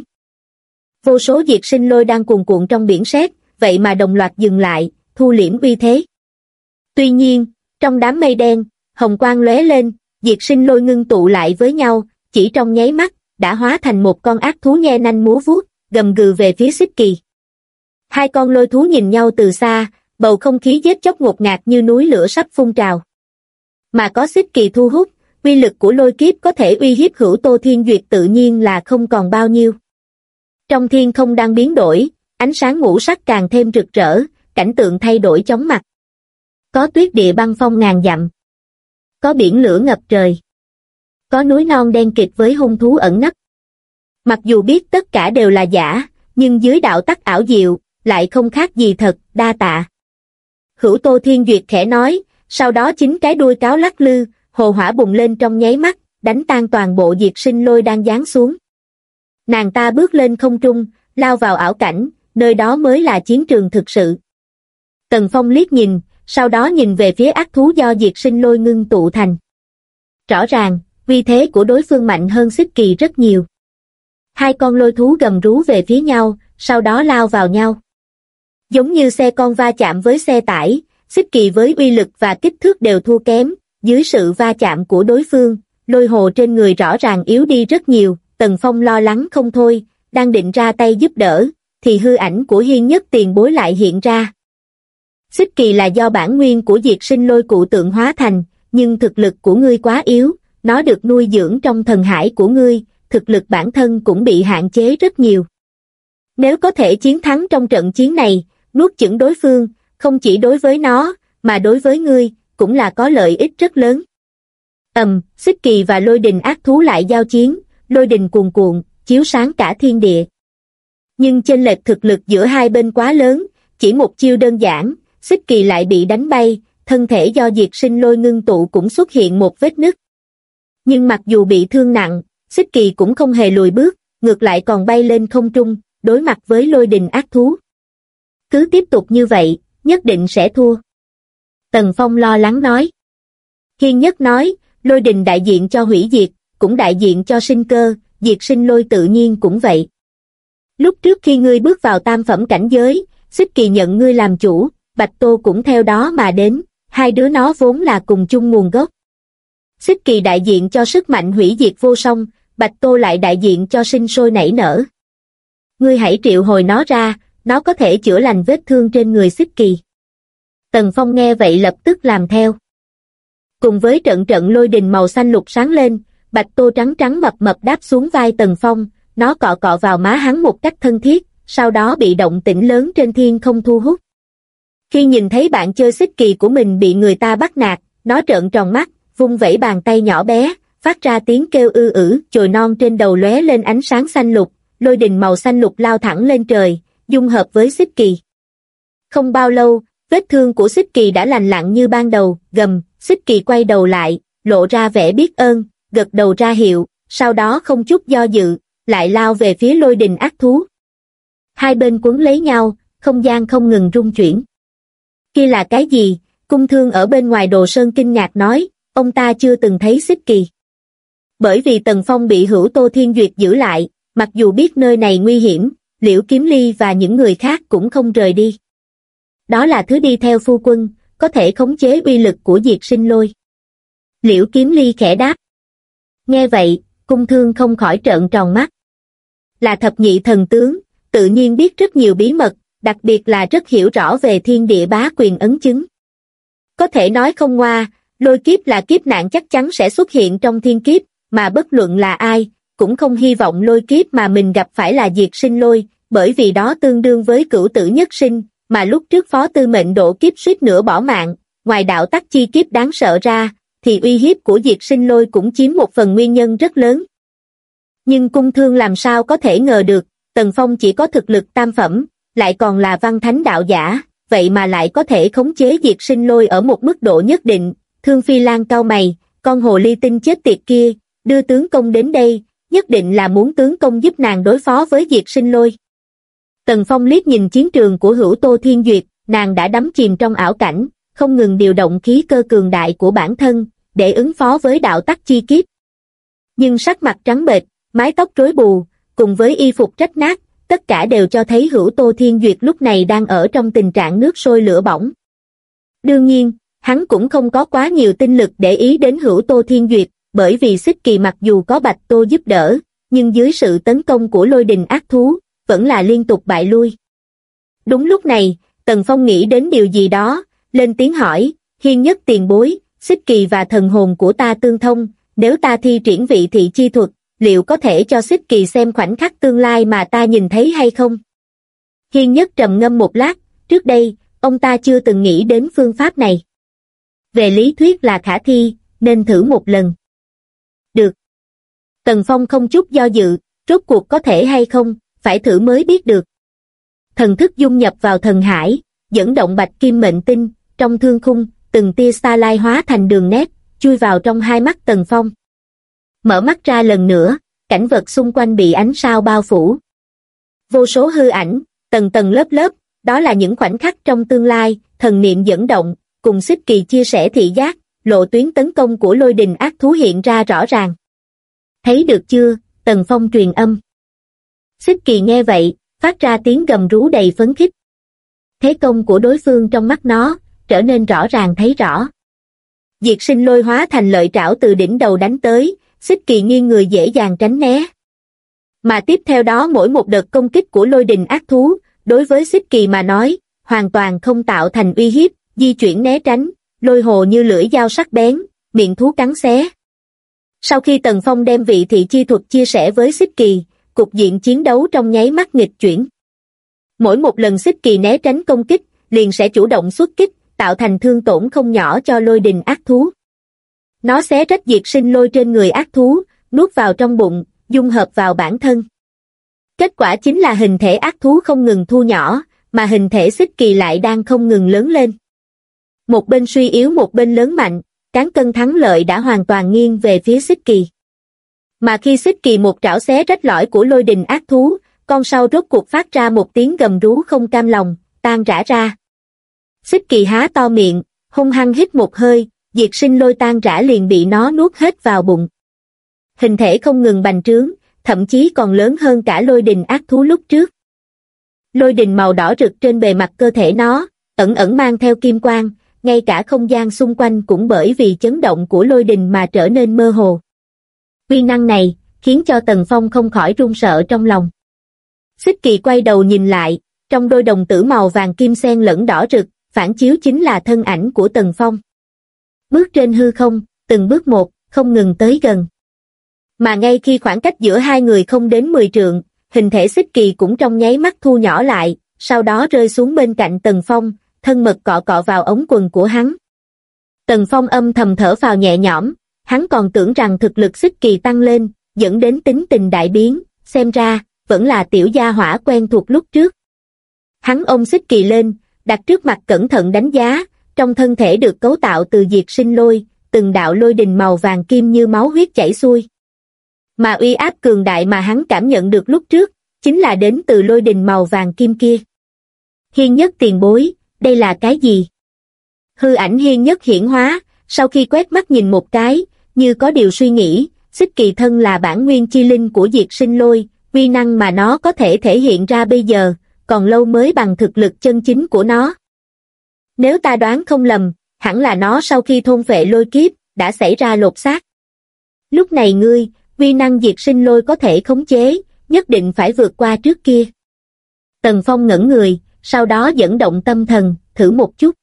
Vô số diệt sinh lôi đang cuồn cuộn trong biển sét, vậy mà đồng loạt dừng lại, thu liễm uy thế. Tuy nhiên, trong đám mây đen, hồng quang lóe lên, diệt sinh lôi ngưng tụ lại với nhau, chỉ trong nháy mắt, đã hóa thành một con ác thú nhe nanh múa vuốt, gầm gừ về phía Xích Kỳ. Hai con lôi thú nhìn nhau từ xa, bầu không khí giết chóc ngột ngạt như núi lửa sắp phun trào. Mà có Xích Kỳ thu hút, uy lực của lôi kiếp có thể uy hiếp Hữu Tô Thiên Duyệt tự nhiên là không còn bao nhiêu. Trong thiên không đang biến đổi, ánh sáng ngũ sắc càng thêm rực rỡ, cảnh tượng thay đổi chóng mặt. Có tuyết địa băng phong ngàn dặm, có biển lửa ngập trời, có núi non đen kịt với hung thú ẩn nấp. Mặc dù biết tất cả đều là giả, nhưng dưới đạo tắc ảo diệu, lại không khác gì thật, đa tạ. Hữu Tô Thiên Duyệt khẽ nói, sau đó chính cái đuôi cáo lắc lư, hồ hỏa bùng lên trong nháy mắt, đánh tan toàn bộ diệt sinh lôi đang giáng xuống. Nàng ta bước lên không trung, lao vào ảo cảnh, nơi đó mới là chiến trường thực sự. Tần Phong liếc nhìn, sau đó nhìn về phía ác thú do diệt sinh lôi ngưng tụ thành. Rõ ràng, uy thế của đối phương mạnh hơn Xích Kỳ rất nhiều. Hai con lôi thú gầm rú về phía nhau, sau đó lao vào nhau. Giống như xe con va chạm với xe tải, Xích Kỳ với uy lực và kích thước đều thua kém, dưới sự va chạm của đối phương, lôi hồ trên người rõ ràng yếu đi rất nhiều. Tần Phong lo lắng không thôi, đang định ra tay giúp đỡ, thì hư ảnh của Hiên Nhất tiền bối lại hiện ra. Xích Kỳ là do bản nguyên của diệt sinh lôi cụ tượng hóa thành, nhưng thực lực của ngươi quá yếu, nó được nuôi dưỡng trong thần hải của ngươi, thực lực bản thân cũng bị hạn chế rất nhiều. Nếu có thể chiến thắng trong trận chiến này, nuốt chửng đối phương, không chỉ đối với nó, mà đối với ngươi, cũng là có lợi ích rất lớn. Xích Kỳ và lôi đình ác thú lại giao chiến, lôi đình cuồn cuộn, chiếu sáng cả thiên địa. Nhưng chênh lệch thực lực giữa hai bên quá lớn, chỉ một chiêu đơn giản, Xích Kỳ lại bị đánh bay, thân thể do diệt sinh lôi ngưng tụ cũng xuất hiện một vết nứt. Nhưng mặc dù bị thương nặng, Xích Kỳ cũng không hề lùi bước, ngược lại còn bay lên không trung, đối mặt với lôi đình ác thú. Cứ tiếp tục như vậy, nhất định sẽ thua. Tần Phong lo lắng nói. Hiên Nhất nói, lôi đình đại diện cho hủy diệt, cũng đại diện cho sinh cơ, diệt sinh lôi tự nhiên cũng vậy. Lúc trước khi ngươi bước vào tam phẩm cảnh giới, Xích Kỳ nhận ngươi làm chủ, Bạch Tô cũng theo đó mà đến, hai đứa nó vốn là cùng chung nguồn gốc. Xích Kỳ đại diện cho sức mạnh hủy diệt vô song, Bạch Tô lại đại diện cho sinh sôi nảy nở. Ngươi hãy triệu hồi nó ra, nó có thể chữa lành vết thương trên người Xích Kỳ. Tần Phong nghe vậy lập tức làm theo. Cùng với trận trận lôi đình màu xanh lục sáng lên, Bạch Tô trắng trắng mập mập đáp xuống vai Tần Phong, nó cọ cọ vào má hắn một cách thân thiết, sau đó bị động tĩnh lớn trên thiên không thu hút. Khi nhìn thấy bạn chơi Xích Kỳ của mình bị người ta bắt nạt, nó trợn tròn mắt, vung vẩy bàn tay nhỏ bé, phát ra tiếng kêu ư ử, chồi non trên đầu lóe lên ánh sáng xanh lục, lôi đình màu xanh lục lao thẳng lên trời, dung hợp với Xích Kỳ. Không bao lâu, vết thương của Xích Kỳ đã lành lặn như ban đầu, gầm, Xích Kỳ quay đầu lại, lộ ra vẻ biết ơn, gật đầu ra hiệu, sau đó không chút do dự, lại lao về phía lôi đình ác thú. Hai bên quấn lấy nhau, không gian không ngừng rung chuyển. Kia là cái gì? Cung Thương ở bên ngoài Đồ Sơn kinh ngạc nói, ông ta chưa từng thấy Xích Kỳ. Bởi vì Tần Phong bị Hữu Tô Thiên Duyệt giữ lại, mặc dù biết nơi này nguy hiểm, Liễu Kiếm Ly và những người khác cũng không rời đi. Đó là thứ đi theo phu quân, có thể khống chế uy lực của diệt sinh lôi. Liễu Kiếm Ly khẽ đáp. Nghe vậy, Cung Thương không khỏi trợn tròn mắt. Là thập nhị thần tướng, tự nhiên biết rất nhiều bí mật, đặc biệt là rất hiểu rõ về thiên địa bá quyền ấn chứng. Có thể nói không ngoa, lôi kiếp là kiếp nạn chắc chắn sẽ xuất hiện trong thiên kiếp, mà bất luận là ai, cũng không hy vọng lôi kiếp mà mình gặp phải là diệt sinh lôi, bởi vì đó tương đương với cửu tử nhất sinh, mà lúc trước Phó Tư Mệnh độ kiếp suýt nữa bỏ mạng, ngoài đạo tắc chi kiếp đáng sợ ra, thì uy hiếp của diệt sinh lôi cũng chiếm một phần nguyên nhân rất lớn. Nhưng Cung Thương làm sao có thể ngờ được, Tần Phong chỉ có thực lực tam phẩm, lại còn là văn thánh đạo giả, vậy mà lại có thể khống chế diệt sinh lôi ở một mức độ nhất định. Thương Phi Lan cau mày, con hồ ly tinh chết tiệt kia, đưa tướng công đến đây, nhất định là muốn tướng công giúp nàng đối phó với Diệt Sinh Lôi. Tần Phong liếc nhìn chiến trường của Hữu Tô Thiên Duyệt, nàng đã đắm chìm trong ảo cảnh, không ngừng điều động khí cơ cường đại của bản thân, để ứng phó với đạo tắc chi kiếp. Nhưng sắc mặt trắng bệch, mái tóc rối bù, cùng với y phục rách nát, tất cả đều cho thấy Hữu Tô Thiên Duyệt lúc này đang ở trong tình trạng nước sôi lửa bỏng. Đương nhiên, hắn cũng không có quá nhiều tinh lực để ý đến Hữu Tô Thiên Duyệt, bởi vì Xích Kỳ mặc dù có Bạch Tô giúp đỡ, nhưng dưới sự tấn công của lôi đình ác thú, vẫn là liên tục bại lui. Đúng lúc này, Tần Phong nghĩ đến điều gì đó, lên tiếng hỏi, Hiên Nhất tiền bối, Xích Kỳ và thần hồn của ta tương thông, nếu ta thi triển vị thị chi thuật, liệu có thể cho Xích Kỳ xem khoảnh khắc tương lai mà ta nhìn thấy hay không? Hiên Nhất trầm ngâm một lát, trước đây, ông ta chưa từng nghĩ đến phương pháp này. Về lý thuyết là khả thi, nên thử một lần. Được. Tần Phong không chút do dự, rốt cuộc có thể hay không, phải thử mới biết được. Thần thức dung nhập vào thần hải, dẫn động bạch kim mệnh tinh, trong thương khung, từng tia sa lai hóa thành đường nét, chui vào trong hai mắt Tần Phong. Mở mắt ra lần nữa, cảnh vật xung quanh bị ánh sao bao phủ. Vô số hư ảnh, tầng tầng lớp lớp, đó là những khoảnh khắc trong tương lai, thần niệm dẫn động, cùng Xích Kỳ chia sẻ thị giác, lộ tuyến tấn công của lôi đình ác thú hiện ra rõ ràng. Thấy được chưa? Tần Phong truyền âm. Xích Kỳ nghe vậy, phát ra tiếng gầm rú đầy phấn khích. Thế công của đối phương trong mắt nó, trở nên rõ ràng thấy rõ. Diệt Sinh Lôi hóa thành lợi trảo từ đỉnh đầu đánh tới, Xích Kỳ nghiêng người dễ dàng tránh né. Mà tiếp theo đó mỗi một đợt công kích của lôi đình ác thú, đối với Xích Kỳ mà nói, hoàn toàn không tạo thành uy hiếp, di chuyển né tránh, lôi hồ như lưỡi dao sắc bén, miệng thú cắn xé. Sau khi Tần Phong đem vị thị chi thuật chia sẻ với Xích Kỳ, cục diện chiến đấu trong nháy mắt nghịch chuyển. Mỗi một lần Xích Kỳ né tránh công kích, liền sẽ chủ động xuất kích, tạo thành thương tổn không nhỏ cho lôi đình ác thú. Nó xé rách Diệt Sinh Lôi trên người ác thú, nuốt vào trong bụng, dung hợp vào bản thân. Kết quả chính là hình thể ác thú không ngừng thu nhỏ, mà hình thể Xích Kỳ lại đang không ngừng lớn lên. Một bên suy yếu một bên lớn mạnh, cán cân thắng lợi đã hoàn toàn nghiêng về phía Xích Kỳ. Mà khi Xích Kỳ một trảo xé rách lõi của lôi đình ác thú, con sau rốt cuộc phát ra một tiếng gầm rú không cam lòng, tan rã ra. Xích Kỳ há to miệng, hung hăng hít một hơi, Diệt Sinh Lôi tan rã liền bị nó nuốt hết vào bụng. Hình thể không ngừng bành trướng, thậm chí còn lớn hơn cả lôi đình ác thú lúc trước. Lôi đình màu đỏ rực trên bề mặt cơ thể nó, ẩn ẩn mang theo kim quang, ngay cả không gian xung quanh cũng bởi vì chấn động của lôi đình mà trở nên mơ hồ. Uy năng này, khiến cho Tần Phong không khỏi run sợ trong lòng. Xích Kỳ quay đầu nhìn lại, trong đôi đồng tử màu vàng kim xen lẫn đỏ rực, phản chiếu chính là thân ảnh của Tần Phong. Bước trên hư không, từng bước một, không ngừng tới gần. Mà ngay khi khoảng cách giữa hai người không đến 10 trượng, hình thể Xích Kỳ cũng trong nháy mắt thu nhỏ lại, sau đó rơi xuống bên cạnh Tần Phong, thân mật cọ cọ vào ống quần của hắn. Tần Phong âm thầm thở phào nhẹ nhõm, hắn còn tưởng rằng thực lực Xích Kỳ tăng lên, dẫn đến tính tình đại biến, xem ra, vẫn là tiểu gia hỏa quen thuộc lúc trước. Hắn ôm Xích Kỳ lên, đặt trước mặt cẩn thận đánh giá, trong thân thể được cấu tạo từ Diệt Sinh Lôi, từng đạo lôi đình màu vàng kim như máu huyết chảy xuôi. Mà uy áp cường đại mà hắn cảm nhận được lúc trước, chính là đến từ lôi đình màu vàng kim kia. Hiên Nhất tiền bối, đây là cái gì? Hư ảnh Hiên Nhất hiển hóa, sau khi quét mắt nhìn một cái, như có điều suy nghĩ, Xích Kỳ thân là bản nguyên chi linh của Diệt Sinh Lôi, uy năng mà nó có thể thể hiện ra bây giờ, còn lâu mới bằng thực lực chân chính của nó. Nếu ta đoán không lầm, hẳn là nó sau khi thôn phệ lôi kiếp, đã xảy ra lột xác. Lúc này ngươi, uy năng Diệt Sinh Lôi có thể khống chế, nhất định phải vượt qua trước kia. Tần Phong ngẩn người, sau đó dẫn động tâm thần, thử một chút.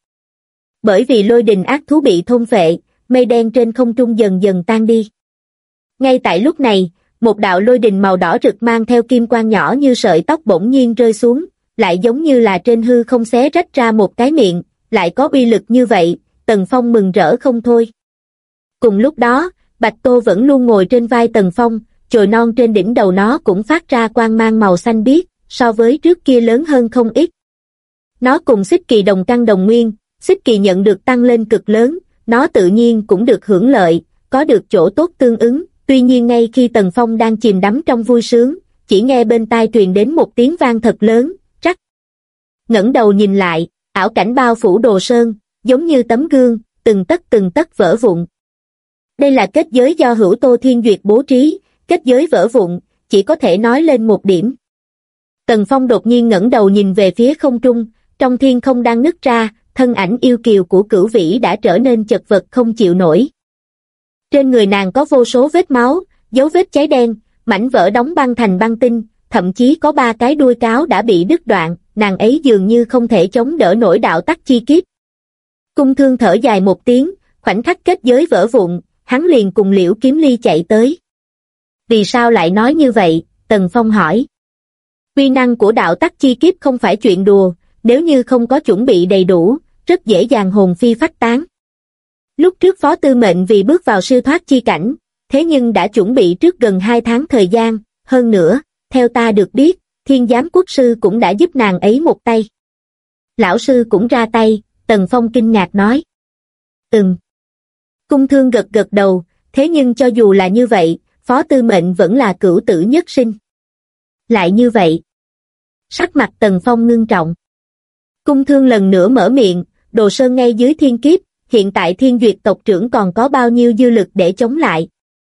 Bởi vì lôi đình ác thú bị thôn phệ, mây đen trên không trung dần dần tan đi. Ngay tại lúc này, một đạo lôi đình màu đỏ rực mang theo kim quang nhỏ như sợi tóc bỗng nhiên rơi xuống, lại giống như là trên hư không xé rách ra một cái miệng, lại có uy lực như vậy, Tần Phong mừng rỡ không thôi. Cùng lúc đó, Bạch Tô vẫn luôn ngồi trên vai Tần Phong, chồi non trên đỉnh đầu nó cũng phát ra quang mang màu xanh biếc, so với trước kia lớn hơn không ít. Nó cùng Xích Kỳ đồng căn đồng nguyên, Xích Kỳ nhận được tăng lên cực lớn, nó tự nhiên cũng được hưởng lợi, có được chỗ tốt tương ứng. Tuy nhiên ngay khi Tần Phong đang chìm đắm trong vui sướng, chỉ nghe bên tai truyền đến một tiếng vang thật lớn, rắc. Ngẩng đầu nhìn lại, ảo cảnh bao phủ Đồ Sơn, giống như tấm gương, từng tấc vỡ vụn. Đây là kết giới do Hữu Tô Thiên Duyệt bố trí, kết giới vỡ vụn, chỉ có thể nói lên một điểm. Tần Phong đột nhiên ngẩng đầu nhìn về phía không trung, trong thiên không đang nứt ra, thân ảnh yêu kiều của Cửu Vĩ đã trở nên chật vật không chịu nổi. Trên người nàng có vô số vết máu, dấu vết cháy đen, mảnh vỡ đóng băng thành băng tinh, thậm chí có 3 cái đuôi cáo đã bị đứt đoạn, nàng ấy dường như không thể chống đỡ nổi đạo tắc chi kiếp. Cung Thương thở dài một tiếng, khoảnh khắc kết giới vỡ vụn, hắn liền cùng Liễu Kiếm Ly chạy tới. Vì sao lại nói như vậy? Tần Phong hỏi. Uy năng của đạo tắc chi kiếp không phải chuyện đùa, nếu như không có chuẩn bị đầy đủ, rất dễ dàng hồn phi phách tán. Lúc trước Phó Tư Mệnh vì bước vào siêu thoát chi cảnh, thế nhưng đã chuẩn bị trước gần 2 tháng thời gian, hơn nữa, theo ta được biết, Thiên Giám Quốc Sư cũng đã giúp nàng ấy một tay. Lão sư cũng ra tay, Tần Phong kinh ngạc nói. Cung Thương gật đầu, thế nhưng cho dù là như vậy, Phó Tư Mệnh vẫn là cửu tử nhất sinh. Lại như vậy. Sắc mặt Tần Phong ngưng trọng. Cung Thương lần nữa mở miệng, Đồ Sơn ngay dưới thiên kiếp, hiện tại Thiên Duyệt tộc trưởng còn có bao nhiêu dư lực để chống lại.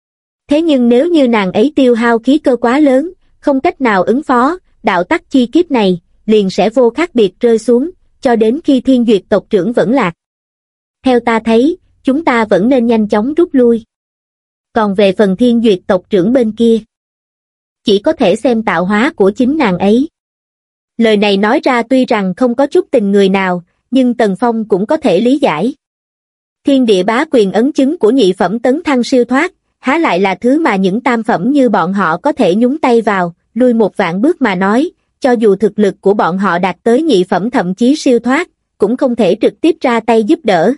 Thế nhưng nếu như nàng ấy tiêu hao khí cơ quá lớn, không cách nào ứng phó, đạo tắc chi kiếp này, liền sẽ vô khác biệt rơi xuống, cho đến khi Thiên Duyệt tộc trưởng vẫn lạc. Theo ta thấy, chúng ta vẫn nên nhanh chóng rút lui. Còn về phần Thiên Duyệt tộc trưởng bên kia, chỉ có thể xem tạo hóa của chính nàng ấy. Lời này nói ra tuy rằng không có chút tình người nào, nhưng Tần Phong cũng có thể lý giải. Thiên địa bá quyền ấn chứng của nhị phẩm tấn thăng siêu thoát, há lại là thứ mà những tam phẩm như bọn họ có thể nhúng tay vào, lui một vạn bước mà nói, cho dù thực lực của bọn họ đạt tới nhị phẩm thậm chí siêu thoát, cũng không thể trực tiếp ra tay giúp đỡ.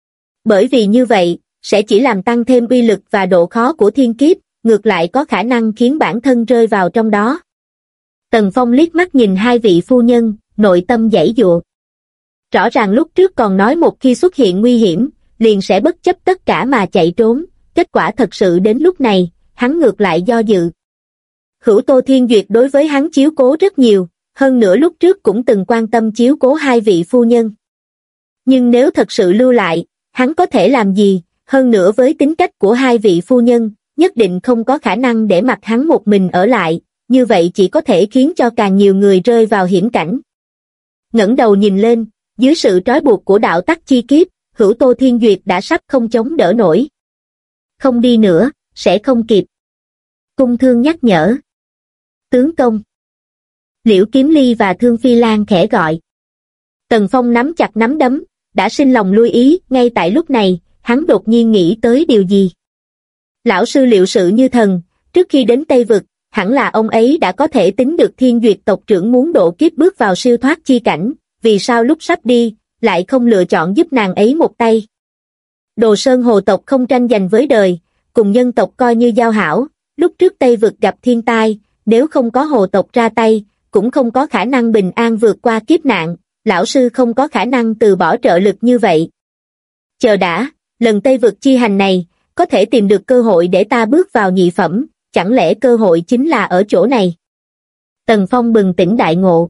Bởi vì như vậy, sẽ chỉ làm tăng thêm uy lực và độ khó của thiên kiếp, ngược lại có khả năng khiến bản thân rơi vào trong đó. Tần Phong liếc mắt nhìn 2 vị phu nhân, nội tâm giãy giụa. Rõ ràng lúc trước còn nói một khi xuất hiện nguy hiểm, liền sẽ bất chấp tất cả mà chạy trốn, kết quả thật sự đến lúc này, hắn ngược lại do dự. Hữu Tô Thiên Duyệt đối với hắn chiếu cố rất nhiều, hơn nữa lúc trước cũng từng quan tâm chiếu cố 2 vị phu nhân. Nhưng nếu thật sự lưu lại, hắn có thể làm gì, hơn nữa với tính cách của 2 vị phu nhân, nhất định không có khả năng để mặc hắn một mình ở lại, như vậy chỉ có thể khiến cho càng nhiều người rơi vào hiểm cảnh. Ngẩng đầu nhìn lên, dưới sự trói buộc của đạo tắc chi kiếp, Hữu Tô Thiên Duyệt đã sắp không chống đỡ nổi. Không đi nữa, sẽ không kịp. Cung Thương nhắc nhở. Tướng công. Liễu Kiếm Ly và Thương Phi Lan khẽ gọi. Tần Phong nắm chặt nắm đấm, đã sinh lòng lui ý, ngay tại lúc này, hắn đột nhiên nghĩ tới điều gì. Lão sư liệu sự như thần, trước khi đến Tây Vực, hẳn là ông ấy đã có thể tính được Thiên Duyệt tộc trưởng muốn độ kiếp bước vào siêu thoát chi cảnh, vì sao lúc sắp đi, lại không lựa chọn giúp nàng ấy một tay. Đồ Sơn hồ tộc không tranh giành với đời, cùng nhân tộc coi như giao hảo, lúc trước Tây Vực gặp thiên tai, nếu không có hồ tộc ra tay, cũng không có khả năng bình an vượt qua kiếp nạn, lão sư không có khả năng từ bỏ trợ lực như vậy. Chờ đã, lần Tây Vực chi hành này, có thể tìm được cơ hội để ta bước vào nhị phẩm, chẳng lẽ cơ hội chính là ở chỗ này? Tần Phong bừng tỉnh đại ngộ.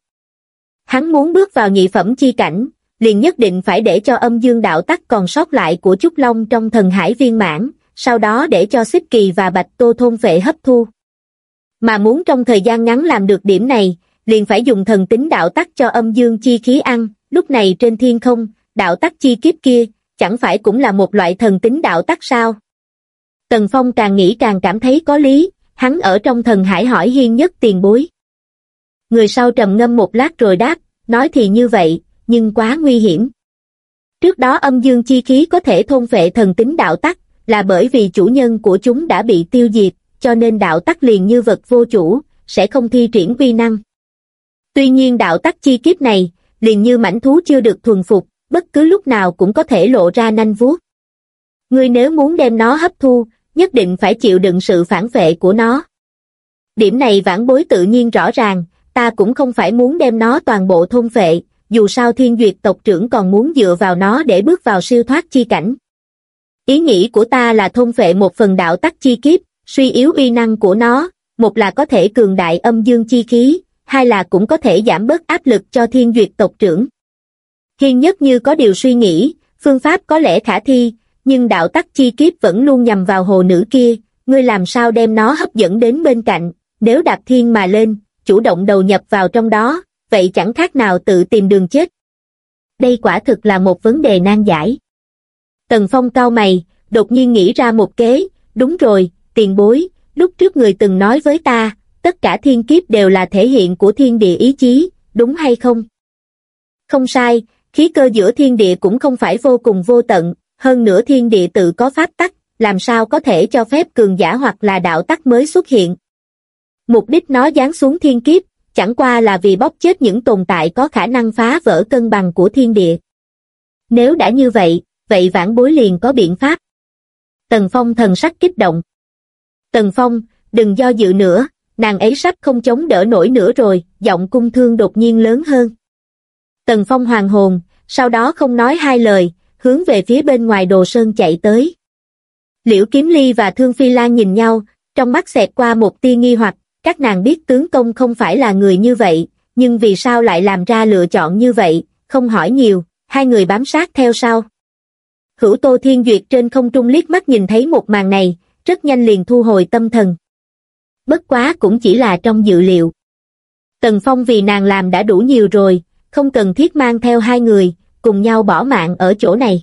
Hắn muốn bước vào nhị phẩm chi cảnh, liền nhất định phải để cho âm dương đạo tắc còn sót lại của Trúc Long trong thần hải viên mãn, sau đó để cho Xích Kỳ và Bạch Tô thôn vệ hấp thu. Mà muốn trong thời gian ngắn làm được điểm này, liền phải dùng thần tính đạo tắc cho âm dương chi khí ăn, lúc này trên thiên không, đạo tắc chi kiếp kia, chẳng phải cũng là một loại thần tính đạo tắc sao? Tần Phong càng nghĩ càng cảm thấy có lý, hắn ở trong thần hải hỏi Hiên Nhất tiền bối. Người sau trầm ngâm một lát rồi đáp, nói thì như vậy, nhưng quá nguy hiểm. Trước đó âm dương chi khí có thể thôn phệ thần tính đạo tắc, là bởi vì chủ nhân của chúng đã bị tiêu diệt, cho nên đạo tắc liền như vật vô chủ, sẽ không thi triển uy năng. Tuy nhiên đạo tắc chi kiếp này, liền như mãnh thú chưa được thuần phục, bất cứ lúc nào cũng có thể lộ ra nanh vuốt. Ngươi nếu muốn đem nó hấp thu, nhất định phải chịu đựng sự phản vệ của nó. Điểm này vãn bối tự nhiên rõ ràng, ta cũng không phải muốn đem nó toàn bộ thôn phệ, dù sao Thiên Duyệt tộc trưởng còn muốn dựa vào nó để bước vào siêu thoát chi cảnh. Ý nghĩ của ta là thôn phệ một phần đạo tắc chi kiếp, suy yếu uy năng của nó, một là có thể cường đại âm dương chi khí, hai là cũng có thể giảm bớt áp lực cho Thiên Duyệt tộc trưởng. Hiên Nhất như có điều suy nghĩ, phương pháp có lẽ khả thi, nhưng đạo tắc chi kiếp vẫn luôn nhằm vào hồ nữ kia, ngươi làm sao đem nó hấp dẫn đến bên cạnh, nếu đạp thiên mà lên, chủ động đầu nhập vào trong đó, vậy chẳng khác nào tự tìm đường chết. Đây quả thực là một vấn đề nan giải. Tần Phong cau mày, đột nhiên nghĩ ra một kế, đúng rồi, tiền bối, lúc trước người từng nói với ta, tất cả thiên kiếp đều là thể hiện của thiên địa ý chí, đúng hay không? Không sai, khí cơ giữa thiên địa cũng không phải vô cùng vô tận, hơn nữa thiên địa tự có pháp tắc, làm sao có thể cho phép cường giả hoặc là đạo tắc mới xuất hiện. Mục đích nó giáng xuống thiên kiếp, chẳng qua là vì bóp chết những tồn tại có khả năng phá vỡ cân bằng của thiên địa. Nếu đã như vậy, vậy vãn bối liền có biện pháp. Tần Phong thần sắc kích động. Tần Phong, đừng do dự nữa, nàng ấy sắp không chống đỡ nổi nữa rồi, giọng Cung Thương đột nhiên lớn hơn. Tần Phong hoàn hồn, sau đó không nói hai lời, hướng về phía bên ngoài Đồ Sơn chạy tới. Liễu Kiếm Ly và Thương Phi Lan nhìn nhau, trong mắt xẹt qua một tia nghi hoặc, các nàng biết tướng công không phải là người như vậy, nhưng vì sao lại làm ra lựa chọn như vậy, không hỏi nhiều, hai người bám sát theo sau. Hữu Tô Thiên Duyệt trên không trung liếc mắt nhìn thấy một màn này, rất nhanh liền thu hồi tâm thần. Bất quá cũng chỉ là trong dự liệu. Tần Phong vì nàng làm đã đủ nhiều rồi, không cần thiết mang theo hai người, cùng nhau bỏ mạng ở chỗ này.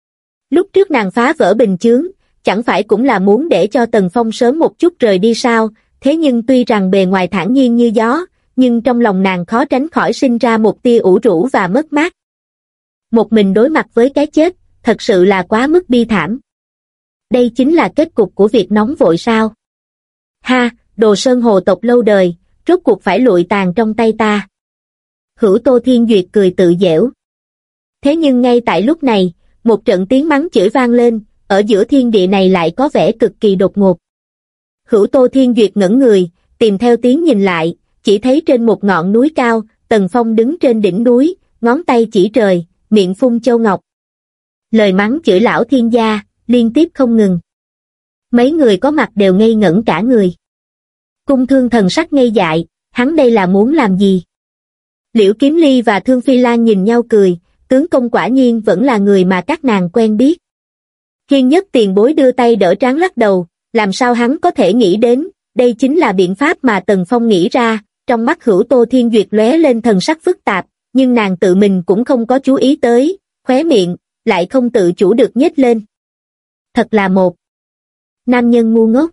Lúc trước nàng phá vỡ bình chướng, chẳng phải cũng là muốn để cho Tần Phong sớm một chút rời đi sao, thế nhưng tuy rằng bề ngoài thản nhiên như gió, nhưng trong lòng nàng khó tránh khỏi sinh ra một tia ủ rũ và mất mát. Một mình đối mặt với cái chết, thật sự là quá mức bi thảm. Đây chính là kết cục của việc nóng vội sao? Ha, Đồ Sơn hồ tộc lâu đời, rốt cuộc phải lụi tàn trong tay ta. Hữu Tô Thiên Duyệt cười tự giễu. Thế nhưng ngay tại lúc này, một trận tiếng mắng chửi vang lên, ở giữa thiên địa này lại có vẻ cực kỳ đột ngột. Hữu Tô Thiên Duyệt ngẩng người, tìm theo tiếng nhìn lại, chỉ thấy trên một ngọn núi cao, Tần Phong đứng trên đỉnh núi, ngón tay chỉ trời, miệng phun châu ngọc. Lời mắng chửi lão thiên gia, liên tiếp không ngừng. Mấy người có mặt đều ngây ngẩn cả người. Cung Thương thần sắc ngây dại, hắn đây là muốn làm gì? Liễu Kiếm Ly và Thương Phi Lan nhìn nhau cười, tướng công quả nhiên vẫn là người mà các nàng quen biết. Hiên Nhất tiền bối đưa tay đỡ trán lắc đầu, làm sao hắn có thể nghĩ đến, đây chính là biện pháp mà Tần Phong nghĩ ra, trong mắt Hữu Tô Thiên Duyệt lóe lên thần sắc phức tạp, nhưng nàng tự mình cũng không có chú ý tới, khóe miệng, lại không tự chủ được nhếch lên. Thật là một nam nhân ngu ngốc.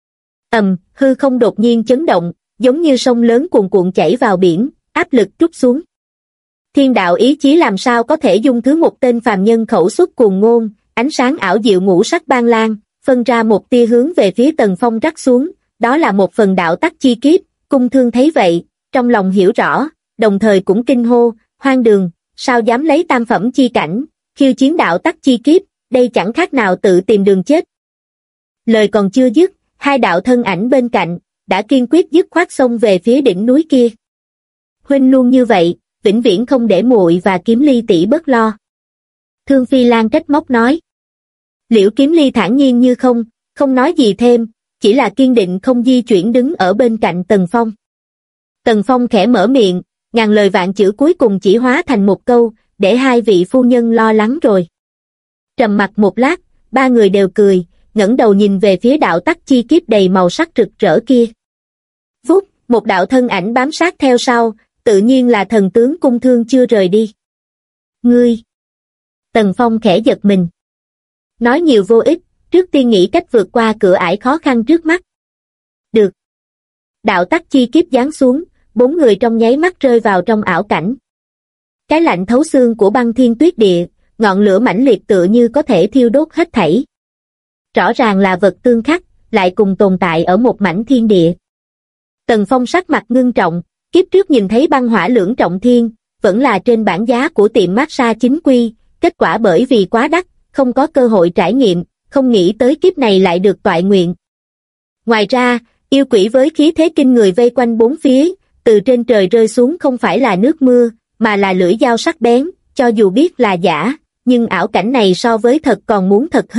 Hư không đột nhiên chấn động, giống như sông lớn cuồn cuộn chảy vào biển, áp lực trút xuống. Thiên đạo ý chí làm sao có thể dung thứ một tên phàm nhân khẩu xuất cuồng ngôn, ánh sáng ảo diệu ngũ sắc ban lan, phân ra một tia hướng về phía Tần Phong rắc xuống, đó là một phần đạo tắc chi kiếp. Cung Thương thấy vậy, trong lòng hiểu rõ, đồng thời cũng kinh hô, hoang đường, sao dám lấy tam phẩm chi cảnh, khiêu chiến đạo tắc chi kiếp, đây chẳng khác nào tự tìm đường chết. Lời còn chưa dứt, hai đạo thân ảnh bên cạnh, đã kiên quyết dứt khoát xông về phía đỉnh núi kia. Huynh luôn như vậy, vĩnh viễn không để muội và Kiếm Ly tỷ bớt lo. Thương Phi Lan trách móc nói. Liễu Kiếm Ly thản nhiên như không, không nói gì thêm, chỉ là kiên định không di chuyển đứng ở bên cạnh Tần Phong. Tần Phong khẽ mở miệng, ngàn lời vạn chữ cuối cùng chỉ hóa thành một câu, để hai vị phu nhân lo lắng rồi. Trầm mặc một lát, ba người đều cười, ngẩng đầu nhìn về phía đạo tắc chi kiếp đầy màu sắc rực rỡ kia. Vút, một đạo thân ảnh bám sát theo sau, tự nhiên là thần tướng Cung Thương chưa rời đi. Ngươi! Tần Phong khẽ giật mình. Nói nhiều vô ích, trước tiên nghĩ cách vượt qua cửa ải khó khăn trước mắt. Được. Đạo tắc chi kiếp giáng xuống, bốn người trong nháy mắt rơi vào trong ảo cảnh. Cái lạnh thấu xương của băng thiên tuyết địa, ngọn lửa mãnh liệt tựa như có thể thiêu đốt hết thảy. Rõ ràng là vật tương khắc, lại cùng tồn tại ở một mảnh thiên địa. Tần Phong sắc mặt ngưng trọng, kiếp trước nhìn thấy băng hỏa lưỡng trọng thiên, vẫn là trên bảng giá của tiệm massage chính quy, kết quả bởi vì quá đắt, không có cơ hội trải nghiệm, không nghĩ tới kiếp này lại được toại nguyện. Ngoài ra, yêu quỷ với khí thế kinh người vây quanh bốn phía, từ trên trời rơi xuống không phải là nước mưa, mà là lưỡi dao sắc bén, cho dù biết là giả, nhưng ảo cảnh này so với thật còn muốn thật hơn,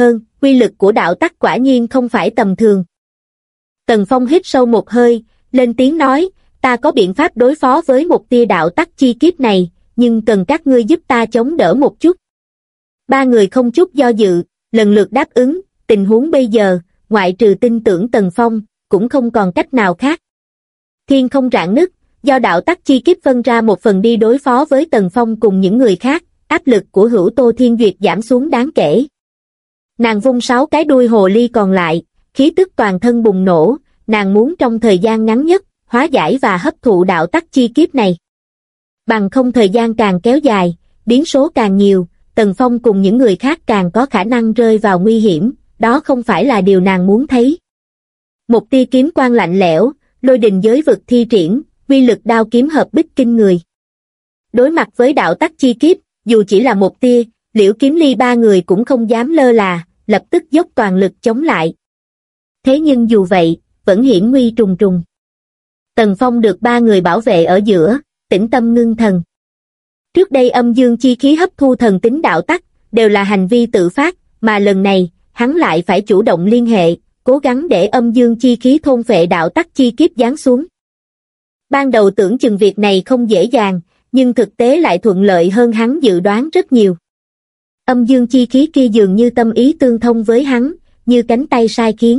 quy lực của đạo tắc quả nhiên không phải tầm thường. Tần Phong hít sâu một hơi, lên tiếng nói, ta có biện pháp đối phó với một tia đạo tắc chi kiếp này, nhưng cần các ngươi giúp ta chống đỡ một chút. Ba người không chút do dự, lần lượt đáp ứng, tình huống bây giờ, ngoại trừ tin tưởng Tần Phong, cũng không còn cách nào khác. Thiên không rạn nứt, do đạo tắc chi kiếp phân ra một phần đi đối phó với Tần Phong cùng những người khác, áp lực của Hữu Tô Thiên Duyệt giảm xuống đáng kể. Nàng vung 6 cái đuôi hồ ly còn lại, khí tức toàn thân bùng nổ, nàng muốn trong thời gian ngắn nhất, hóa giải và hấp thụ đạo tắc chi kiếp này. Bằng không thời gian càng kéo dài, biến số càng nhiều, Tần Phong cùng những người khác càng có khả năng rơi vào nguy hiểm, đó không phải là điều nàng muốn thấy. Một tia kiếm quang lạnh lẽo, lôi đình giới vực thi triển, uy lực đao kiếm hợp bích kinh người. Đối mặt với đạo tắc chi kiếp, dù chỉ là một tia, Liễu Kiếm Ly ba người cũng không dám lơ là, lập tức dốc toàn lực chống lại. Thế nhưng dù vậy, vẫn hiểm nguy trùng trùng. Tần Phong được ba người bảo vệ ở giữa, tĩnh tâm ngưng thần. Trước đây âm dương chi khí hấp thu thần tính đạo tắc, đều là hành vi tự phát, mà lần này, hắn lại phải chủ động liên hệ, cố gắng để âm dương chi khí thôn phệ đạo tắc chi kiếp giáng xuống. Ban đầu tưởng chừng việc này không dễ dàng, nhưng thực tế lại thuận lợi hơn hắn dự đoán rất nhiều. Âm dương chi khí kia dường như tâm ý tương thông với hắn, như cánh tay sai khiến.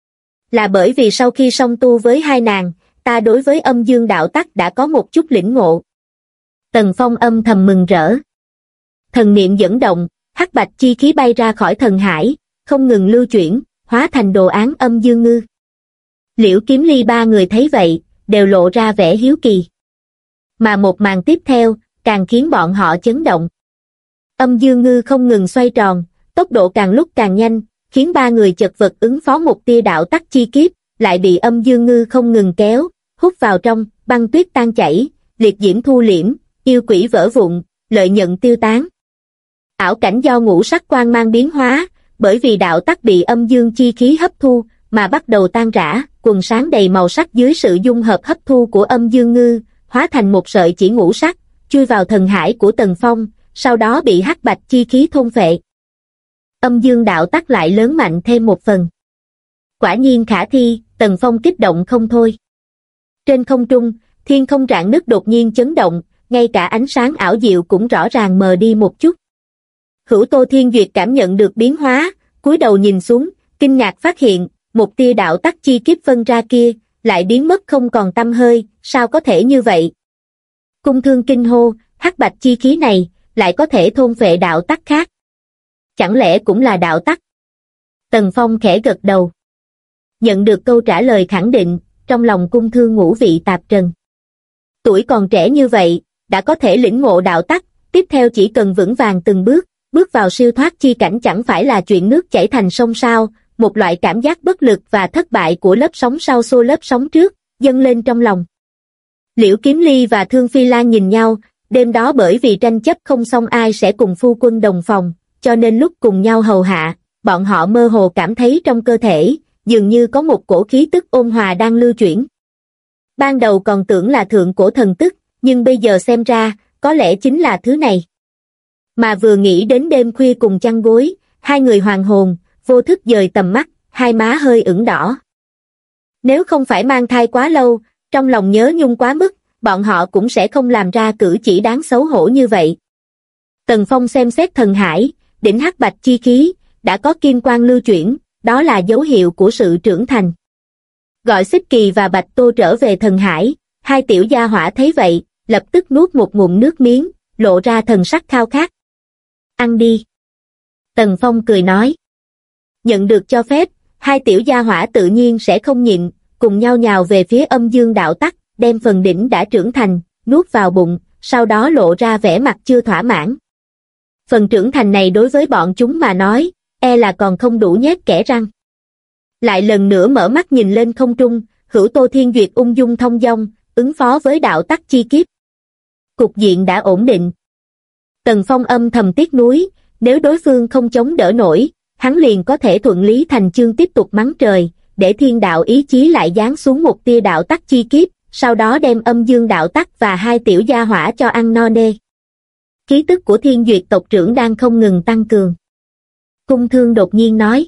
Là bởi vì sau khi song tu với hai nàng, ta đối với âm dương đạo tắc đã có một chút lĩnh ngộ. Tần Phong âm thầm mừng rỡ. Thần niệm dẫn động, hắc bạch chi khí bay ra khỏi thần hải, không ngừng lưu chuyển, hóa thành đồ án âm dương ngư. Liễu Kiếm Ly ba người thấy vậy, đều lộ ra vẻ hiếu kỳ. Mà một màn tiếp theo, càng khiến bọn họ chấn động. Âm dương ngư không ngừng xoay tròn, tốc độ càng lúc càng nhanh, khiến ba người chật vật ứng phó một tia đạo tắc chi kiếp, lại bị âm dương ngư không ngừng kéo, hút vào trong, băng tuyết tan chảy, liệt diễm thu liễm, yêu quỷ vỡ vụn, lợi nhận tiêu tán. Ảo cảnh do ngũ sắc quang mang biến hóa, bởi vì đạo tắc bị âm dương chi khí hấp thu, mà bắt đầu tan rã, quần sáng đầy màu sắc dưới sự dung hợp hấp thu của âm dương ngư, hóa thành một sợi chỉ ngũ sắc, chui vào thần hải của Tần Phong, sau đó bị hắc bạch chi khí thôn phệ. Âm dương đạo tắc lại lớn mạnh thêm một phần. Quả nhiên khả thi, Tần Phong kích động không thôi. Trên không trung, thiên không rạn nứt đột nhiên chấn động, ngay cả ánh sáng ảo diệu cũng rõ ràng mờ đi một chút. Hữu Tô Thiên Duyệt cảm nhận được biến hóa, cúi đầu nhìn xuống, kinh ngạc phát hiện, một tia đạo tắc chi kiếp phân ra kia, lại biến mất không còn tăm hơi, sao có thể như vậy? Cung Thương kinh hô, hắc bạch chi khí này, lại có thể thôn phệ đạo tắc khác. Chẳng lẽ cũng là đạo tắc? Tần Phong khẽ gật đầu. Nhận được câu trả lời khẳng định, trong lòng Cung Thương ngũ vị tạp trần. Tuổi còn trẻ như vậy, đã có thể lĩnh ngộ đạo tắc, tiếp theo chỉ cần vững vàng từng bước, bước vào siêu thoát chi cảnh chẳng phải là chuyện nước chảy thành sông sao, một loại cảm giác bất lực và thất bại của lớp sóng sau xô lớp sóng trước, dâng lên trong lòng. Liễu Kiếm Ly và Thương Phi Lan nhìn nhau, đêm đó bởi vì tranh chấp không xong ai sẽ cùng phu quân đồng phòng, cho nên lúc cùng nhau hầu hạ, bọn họ mơ hồ cảm thấy trong cơ thể, dường như có một cổ khí tức ôn hòa đang lưu chuyển. Ban đầu còn tưởng là thượng cổ thần tức, nhưng bây giờ xem ra, có lẽ chính là thứ này. Mà vừa nghĩ đến đêm khuya cùng chăn gối, hai người hoàn hồn, vô thức dời tầm mắt, hai má hơi ửng đỏ. Nếu không phải mang thai quá lâu, trong lòng nhớ nhung quá mức, bọn họ cũng sẽ không làm ra cử chỉ đáng xấu hổ như vậy. Tần Phong xem xét thần hải, đỉnh hắc bạch chi khí, đã có kim quang lưu chuyển, đó là dấu hiệu của sự trưởng thành. Gọi Xích Kỳ và Bạch Tô trở về thần hải, hai tiểu gia hỏa thấy vậy, lập tức nuốt một ngụm nước miếng, lộ ra thần sắc khao khát. Ăn đi. Tần Phong cười nói. Nhận được cho phép, hai tiểu gia hỏa tự nhiên sẽ không nhịn, cùng nhau nhào về phía âm dương đạo tắc, đem phần đỉnh đã trưởng thành, nuốt vào bụng, sau đó lộ ra vẻ mặt chưa thỏa mãn. Phần trưởng thành này đối với bọn chúng mà nói, e là còn không đủ nhét kẽ răng. Lại lần nữa mở mắt nhìn lên không trung, Hữu Tô Thiên Duyệt ung dung thong dong, ứng phó với đạo tắc chi kiếp. Cục diện đã ổn định. Tần Phong âm thầm tiếc nuối, nếu đối phương không chống đỡ nổi, hắn liền có thể thuận lý thành chương tiếp tục mắng trời, để thiên đạo ý chí lại giáng xuống một tia đạo tắc chi kiếp, sau đó đem âm dương đạo tắc và hai tiểu gia hỏa cho ăn no nê. Khí tức của Thiên Duyệt tộc trưởng đang không ngừng tăng cường. Cung Thương đột nhiên nói.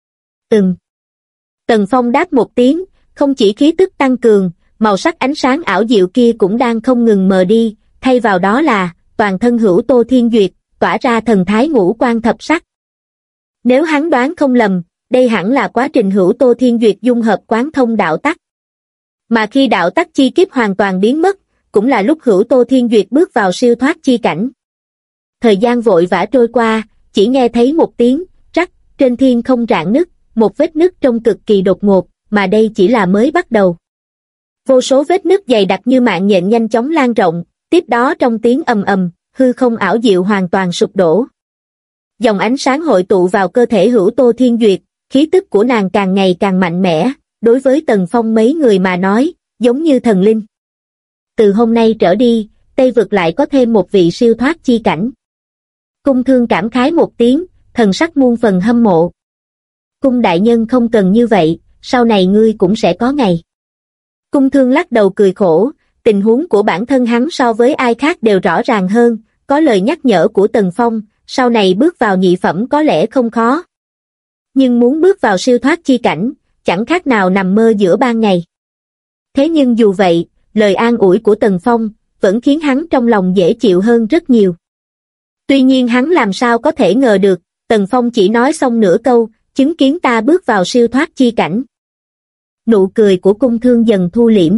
Tần Phong đáp một tiếng, không chỉ khí tức tăng cường, màu sắc ánh sáng ảo diệu kia cũng đang không ngừng mờ đi, thay vào đó là toàn thân hữu Tô Thiên Duyệt, tỏa ra thần thái ngũ quan thập sắc. Nếu hắn đoán không lầm, đây hẳn là quá trình hữu Tô Thiên Duyệt dung hợp quán thông đạo tắc. Mà khi đạo tắc chi kiếp hoàn toàn biến mất, cũng là lúc hữu Tô Thiên Duyệt bước vào siêu thoát chi cảnh. Thời gian vội vã trôi qua, chỉ nghe thấy một tiếng rắc, trên thiên không rạn nứt, một vết nứt trông cực kỳ đột ngột, mà đây chỉ là mới bắt đầu. Vô số vết nứt dày đặc như mạng nhện nhanh chóng lan rộng, tiếp đó trong tiếng ầm ầm, hư không ảo diệu hoàn toàn sụp đổ. Dòng ánh sáng hội tụ vào cơ thể hữu Tô Thiên Duyệt, khí tức của nàng càng ngày càng mạnh mẽ, đối với Tần Phong mấy người mà nói, giống như thần linh. Từ hôm nay trở đi, Tây Vực lại có thêm một vị siêu thoát chi cảnh. Cung Thương cảm khái một tiếng, thần sắc muôn phần hâm mộ. Cung đại nhân không cần như vậy, sau này ngươi cũng sẽ có ngày. Cung Thương lắc đầu cười khổ, tình huống của bản thân hắn so với ai khác đều rõ ràng hơn, có lời nhắc nhở của Tần Phong, sau này bước vào nhị phẩm có lẽ không khó. Nhưng muốn bước vào siêu thoát chi cảnh, chẳng khác nào nằm mơ giữa ban ngày. Thế nhưng dù vậy, lời an ủi của Tần Phong vẫn khiến hắn trong lòng dễ chịu hơn rất nhiều. Tuy nhiên hắn làm sao có thể ngờ được, Tần Phong chỉ nói xong nửa câu, chứng kiến ta bước vào siêu thoát chi cảnh. Nụ cười của Cung Thương dần thu liễm.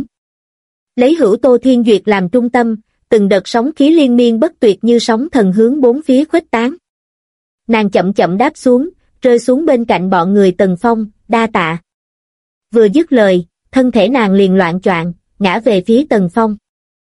Lấy hữu Tô Thiên Duyệt làm trung tâm, từng đợt sóng khí liên miên bất tuyệt như sóng thần hướng bốn phía khuếch tán. Nàng chậm chậm đáp xuống, rơi xuống bên cạnh bọn người Tần Phong, đa tạ. Vừa dứt lời, thân thể nàng liền loạng choạng, ngã về phía Tần Phong.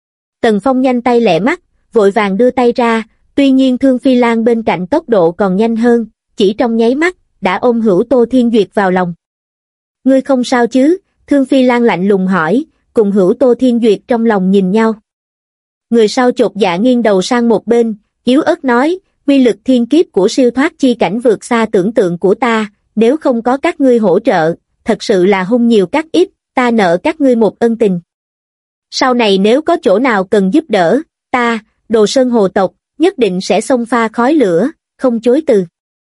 Tần Phong nhanh tay lẹ mắt, vội vàng đưa tay ra, tuy nhiên Thương Phi Lan bên cạnh tốc độ còn nhanh hơn, chỉ trong nháy mắt, đã ôm hữu Tô Thiên Duyệt vào lòng. Ngươi không sao chứ? Thương Phi Lan lạnh lùng hỏi, cùng hữu Tô Thiên Duyệt trong lòng nhìn nhau. Người sau chột dạ nghiêng đầu sang một bên, yếu ớt nói, uy lực thiên kiếp của siêu thoát chi cảnh vượt xa tưởng tượng của ta, nếu không có các ngươi hỗ trợ, thật sự là hung nhiều cắt ít, ta nợ các ngươi một ân tình. Sau này nếu có chỗ nào cần giúp đỡ, ta, Đồ Sơn Hồ tộc, nhất định sẽ xông pha khói lửa, không chối từ.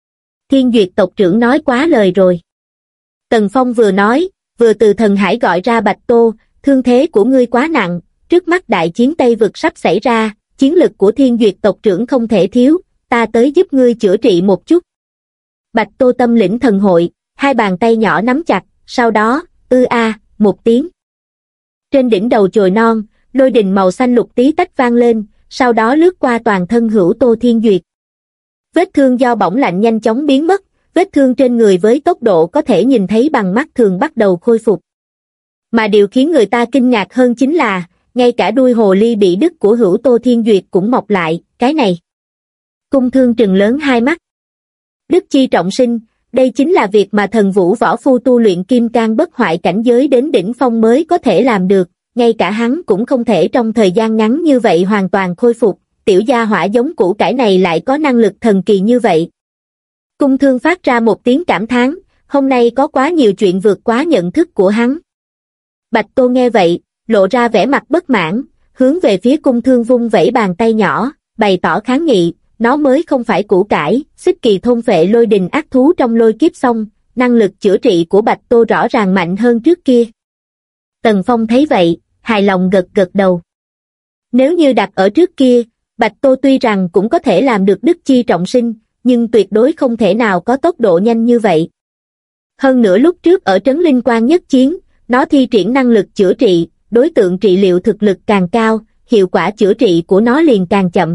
Thiên Duyệt tộc trưởng nói quá lời rồi. Tần Phong vừa nói, vừa từ thần hải gọi ra Bạch Tô, thương thế của ngươi quá nặng, trước mắt đại chiến Tây Vực sắp xảy ra, chiến lực của Thiên Duyệt tộc trưởng không thể thiếu, ta tới giúp ngươi chữa trị một chút. Bạch Tô tâm lĩnh thần hội, hai bàn tay nhỏ nắm chặt, sau đó, một tiếng. Trên đỉnh đầu chồi non, lôi đình màu xanh lục tí tách vang lên, sau đó lướt qua toàn thân hữu Tô Thiên Duyệt. Vết thương do bỏng lạnh nhanh chóng biến mất, vết thương trên người với tốc độ có thể nhìn thấy bằng mắt thường bắt đầu khôi phục. Mà điều khiến người ta kinh ngạc hơn chính là, ngay cả đuôi hồ ly bị đứt của hữu Tô Thiên Duyệt cũng mọc lại, cái này. Cung Thương trừng lớn hai mắt. Đức chi trọng sinh, đây chính là việc mà thần vũ võ phu tu luyện kim cang bất hoại cảnh giới đến đỉnh phong mới có thể làm được, ngay cả hắn cũng không thể trong thời gian ngắn như vậy hoàn toàn khôi phục, tiểu gia hỏa giống củ cải này lại có năng lực thần kỳ như vậy. Cung Thương phát ra một tiếng cảm thán, hôm nay có quá nhiều chuyện vượt quá nhận thức của hắn. Bạch Tô nghe vậy, lộ ra vẻ mặt bất mãn, hướng về phía Cung Thương vung vẩy bàn tay nhỏ, bày tỏ kháng nghị, nó mới không phải củ cải, xích kỳ thôn phệ lôi đình ác thú trong lôi kiếp xong, năng lực chữa trị của Bạch Tô rõ ràng mạnh hơn trước kia. Tần Phong thấy vậy, hài lòng gật gật đầu. Nếu như đặt ở trước kia, Bạch Tô tuy rằng cũng có thể làm được đức chi trọng sinh, nhưng tuyệt đối không thể nào có tốc độ nhanh như vậy. Hơn nữa lúc trước ở Trấn Linh Quan nhất chiến, nó thi triển năng lực chữa trị, đối tượng trị liệu thực lực càng cao, hiệu quả chữa trị của nó liền càng chậm.